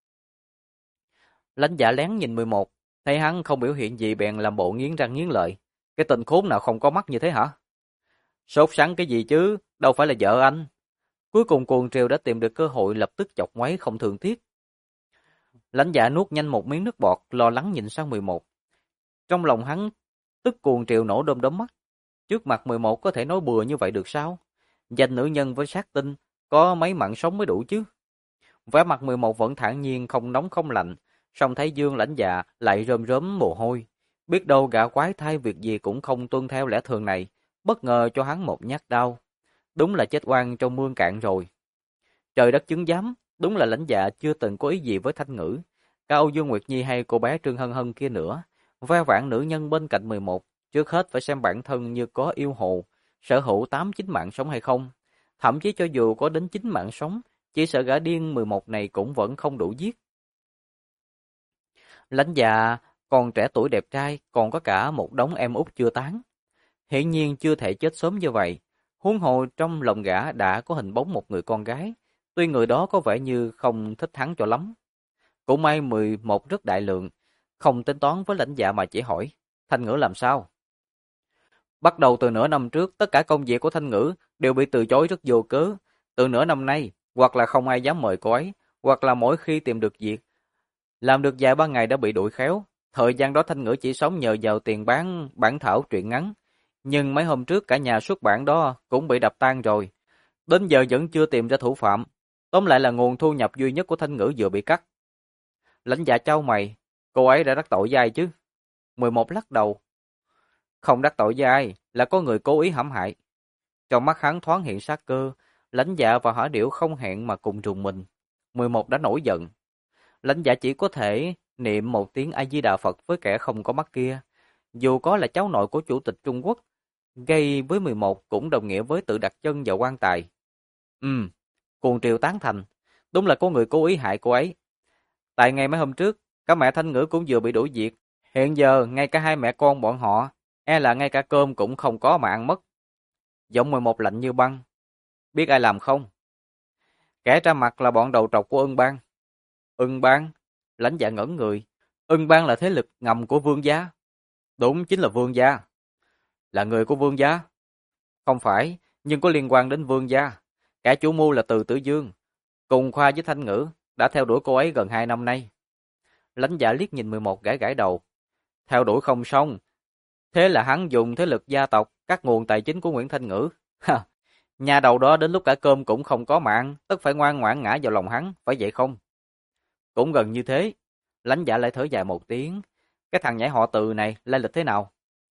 Lãnh Dạ lén nhìn 11, thấy hắn không biểu hiện gì bèn làm bộ nghiến răng nghiến lợi. Cái tên khốn nào không có mắt như thế hả? Sốt sắng cái gì chứ, đâu phải là vợ anh. Cuối cùng Cuồng Triều đã tìm được cơ hội lập tức chọc ngoáy không thương tiếc. Lãnh Dạ nuốt nhanh một miếng nước bọt, lo lắng nhìn sang 11. Trong lòng hắn, tức Cuồng Triều nổ đom đóm mắt. Trước mặt 11 có thể nói bừa như vậy được sao? Danh nữ nhân với sát tinh, có mấy mạng sống mới đủ chứ. Vẻ mặt 11 vẫn thản nhiên không nóng không lạnh, song thấy Dương Lãnh Dạ lại rơm rớm mồ hôi. Biết đâu gã quái thai việc gì cũng không tuân theo lẽ thường này, bất ngờ cho hắn một nhát đau. Đúng là chết oan trong mương cạn rồi. Trời đất chứng giám, đúng là Lãnh Dạ chưa từng có ý gì với Thanh Ngữ. Cả Âu Dương Nguyệt Nhi hay cô bé Trương Hân Hân kia nữa, ve vãn nữ nhân bên cạnh 11, trước hết phải xem bản thân như có yêu hồ, sở hữu 8-9 mạng sống hay không. Thậm chí cho dù có đến 9 mạng sống, chỉ sợ gã điên 11 này cũng vẫn không đủ giết. Lãnh Dạ còn trẻ tuổi đẹp trai, còn có cả một đống em út chưa tán. Hiển nhiên chưa thể chết sớm như vậy. Huống hồ trong lòng gã đã có hình bóng một người con gái, tuy người đó có vẻ như không thích hắn cho lắm. Cũng may 11 rất đại lượng, không tính toán với Lãnh Dạ mà chỉ hỏi, Thanh Ngữ làm sao? Bắt đầu từ nửa năm trước, tất cả công việc của Thanh Ngữ đều bị từ chối rất vô cớ. Từ nửa năm nay, hoặc là không ai dám mời cô ấy, hoặc là mỗi khi tìm được việc, làm được vài ba ngày đã bị đuổi khéo. Thời gian đó Thanh Ngữ chỉ sống nhờ vào tiền bán bản thảo truyện ngắn. Nhưng mấy hôm trước cả nhà xuất bản đó cũng bị đập tan rồi. Đến giờ vẫn chưa tìm ra thủ phạm. Tóm lại là nguồn thu nhập duy nhất của Thanh Ngữ vừa bị cắt. Lãnh Dạ chau mày, cô ấy đã đắc tội với ai chứ? 11 lắc đầu. Không đắc tội với ai, là có người cố ý hãm hại. Trong mắt hắn thoáng hiện sát cơ, Lãnh Dạ và Hỏa Điểu không hẹn mà cùng rùng mình. 11 đã nổi giận. Lãnh Dạ chỉ có thể niệm một tiếng A Di Đà Phật với kẻ không có mắt kia. Dù có là cháu nội của chủ tịch Trung Quốc, gây với 11 cũng đồng nghĩa với tự đặt chân vào quan tài. Cuồng Triều tán thành, đúng là có người cố ý hại cô ấy. Tại ngày mấy hôm trước, cả mẹ Thanh Ngữ cũng vừa bị đuổi việc. Hiện giờ, ngay cả hai mẹ con bọn họ, là ngay cả cơm cũng không có mà ăn mất. Giọng 11 lạnh như băng. Biết ai làm không? Kẻ ra mặt là bọn đầu trọc của Ưng Bang. Ưng Bang? Lãnh Dạ ngẩn người. Ưng Bang là thế lực ngầm của Vương gia. Đúng, chính là Vương gia. Là người của Vương gia? Không phải, nhưng có liên quan đến Vương gia. Kẻ chủ mưu là Từ Tử Dương, cùng khoa với Thanh Ngữ, đã theo đuổi cô ấy gần 2 năm nay. Lãnh Dạ liếc nhìn 11 gãi gãi đầu. Theo đuổi không xong. Thế là hắn dùng thế lực gia tộc, các nguồn tài chính của Nguyễn Thanh Ngữ. Ha, nhà đầu đó đến lúc cả cơm cũng không có mạng, tất phải ngoan ngoãn ngã vào lòng hắn, phải vậy không? Cũng gần như thế. Lãnh Dạ lại thở dài một tiếng. Cái thằng nhảy họ Từ này lai lịch thế nào?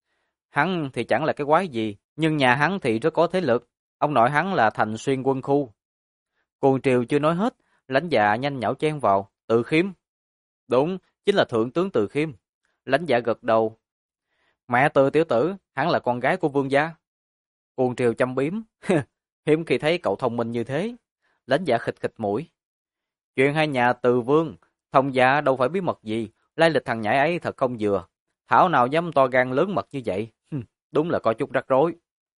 Hắn thì chẳng là cái quái gì, nhưng nhà hắn thì rất có thế lực. Ông nội hắn là Thành Xuyên quân khu. Cuồng Triều chưa nói hết, Lãnh Dạ nhanh nhảu chen vào. Từ Khiêm. Đúng, chính là thượng tướng Từ Khiêm. Lãnh Dạ gật đầu. Mẹ Từ tiểu tử, hắn là con gái của Vương gia. Cuồng Triều châm biếm. Hiếm khi thấy cậu thông minh như thế. Lãnh Dạ khịt khịt mũi. Chuyện hai nhà Từ Vương, thông gia đâu phải bí mật gì, lai lịch thằng nhãi ấy thật không vừa. Thảo nào dám to gan lớn mật như vậy, đúng là có chút rắc rối.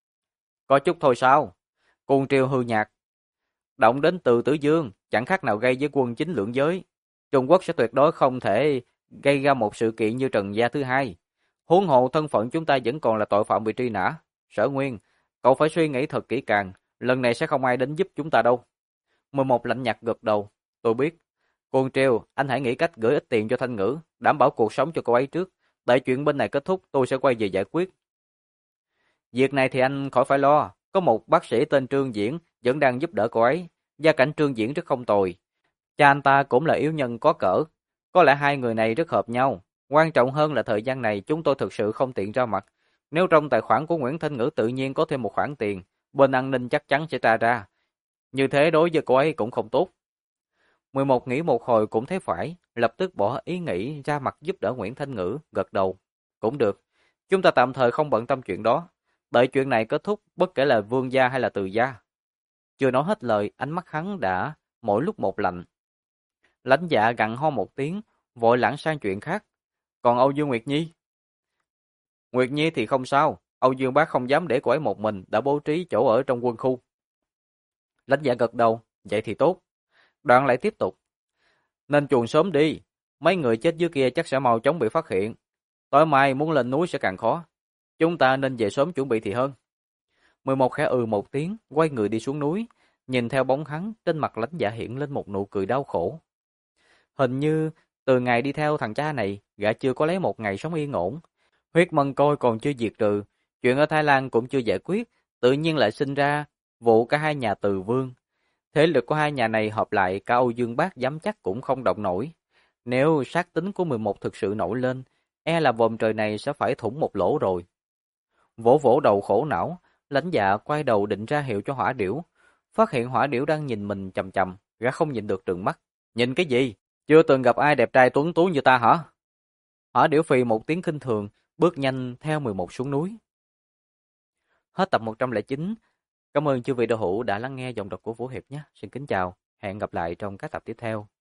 Có chút thôi sao? Cuồng Triều hư nhạt. Động đến Từ Tử Dương, chẳng khác nào gây với quân chính lưỡng giới. Trung Quốc sẽ tuyệt đối không thể gây ra một sự kiện như Trần Gia thứ hai. Huống hồ thân phận chúng ta vẫn còn là tội phạm bị truy nã. Sở Nguyên, cậu phải suy nghĩ thật kỹ càng, lần này sẽ không ai đến giúp chúng ta đâu. 11 lạnh nhạt gật đầu. Tôi biết. Cuồng Triều, anh hãy nghĩ cách gửi ít tiền cho Thanh Ngữ, đảm bảo cuộc sống cho cô ấy trước. Đợi chuyện bên này kết thúc, tôi sẽ quay về giải quyết. Việc này thì anh khỏi phải lo. Có một bác sĩ tên Trương Diễn vẫn đang giúp đỡ cô ấy. Gia cảnh Trương Diễn rất không tồi. Cha anh ta cũng là yếu nhân có cỡ. Có lẽ hai người này rất hợp nhau. Quan trọng hơn là thời gian này chúng tôi thực sự không tiện ra mặt. Nếu trong tài khoản của Nguyễn Thanh Ngữ tự nhiên có thêm một khoản tiền, bên an ninh chắc chắn sẽ tra ra. Như thế đối với cô ấy cũng không tốt. 11 nghĩ một hồi cũng thấy phải, lập tức bỏ ý nghĩ ra mặt giúp đỡ Nguyễn Thanh Ngữ, gật đầu. Cũng được, chúng ta tạm thời không bận tâm chuyện đó. Đợi chuyện này kết thúc, bất kể là Vương gia hay là Từ gia. Chưa nói hết lời, ánh mắt hắn đã mỗi lúc một lạnh. Lãnh Dạ gằn ho một tiếng, vội lãng sang chuyện khác. Còn Âu Dương Nguyệt Nhi? Nguyệt Nhi thì không sao, Âu Dương bác không dám để cô ấy một mình, đã bố trí chỗ ở trong quân khu. Lãnh Dạ gật đầu, vậy thì tốt. Đoạn lại tiếp tục. Nên chuồn sớm đi, mấy người chết dưới kia chắc sẽ mau chóng bị phát hiện. Tối mai muốn lên núi sẽ càng khó. Chúng ta nên về sớm chuẩn bị thì hơn. 11 khẽ một tiếng, quay người đi xuống núi, nhìn theo bóng hắn, trên mặt Lãnh Dạ hiện lên một nụ cười đau khổ. Hình như từ ngày đi theo thằng cha này, gã chưa có lấy một ngày sống yên ổn. Huyết mân côi còn chưa diệt trừ, chuyện ở Thái Lan cũng chưa giải quyết, tự nhiên lại sinh ra vụ cả hai nhà Từ Vương. Thế lực của hai nhà này hợp lại, cả Âu Dương Bác dám chắc cũng không động nổi. Nếu sát tính của 11 thực sự nổi lên, e là vòm trời này sẽ phải thủng một lỗ rồi. Vỗ vỗ đầu khổ não, Lãnh Dạ quay đầu định ra hiệu cho Hỏa Điểu. Phát hiện Hỏa Điểu đang nhìn mình chằm chằm, gã không nhịn được trừng mắt. Nhìn cái gì? Chưa từng gặp ai đẹp trai tuấn tú như ta hả? Hỏa Điểu phì một tiếng khinh thường, bước nhanh theo 11 xuống núi. Hết tập 109. Cảm ơn chư vị đạo hữu đã lắng nghe giọng đọc của Vũ Hiệp nhé. Xin kính chào, hẹn gặp lại trong các tập tiếp theo.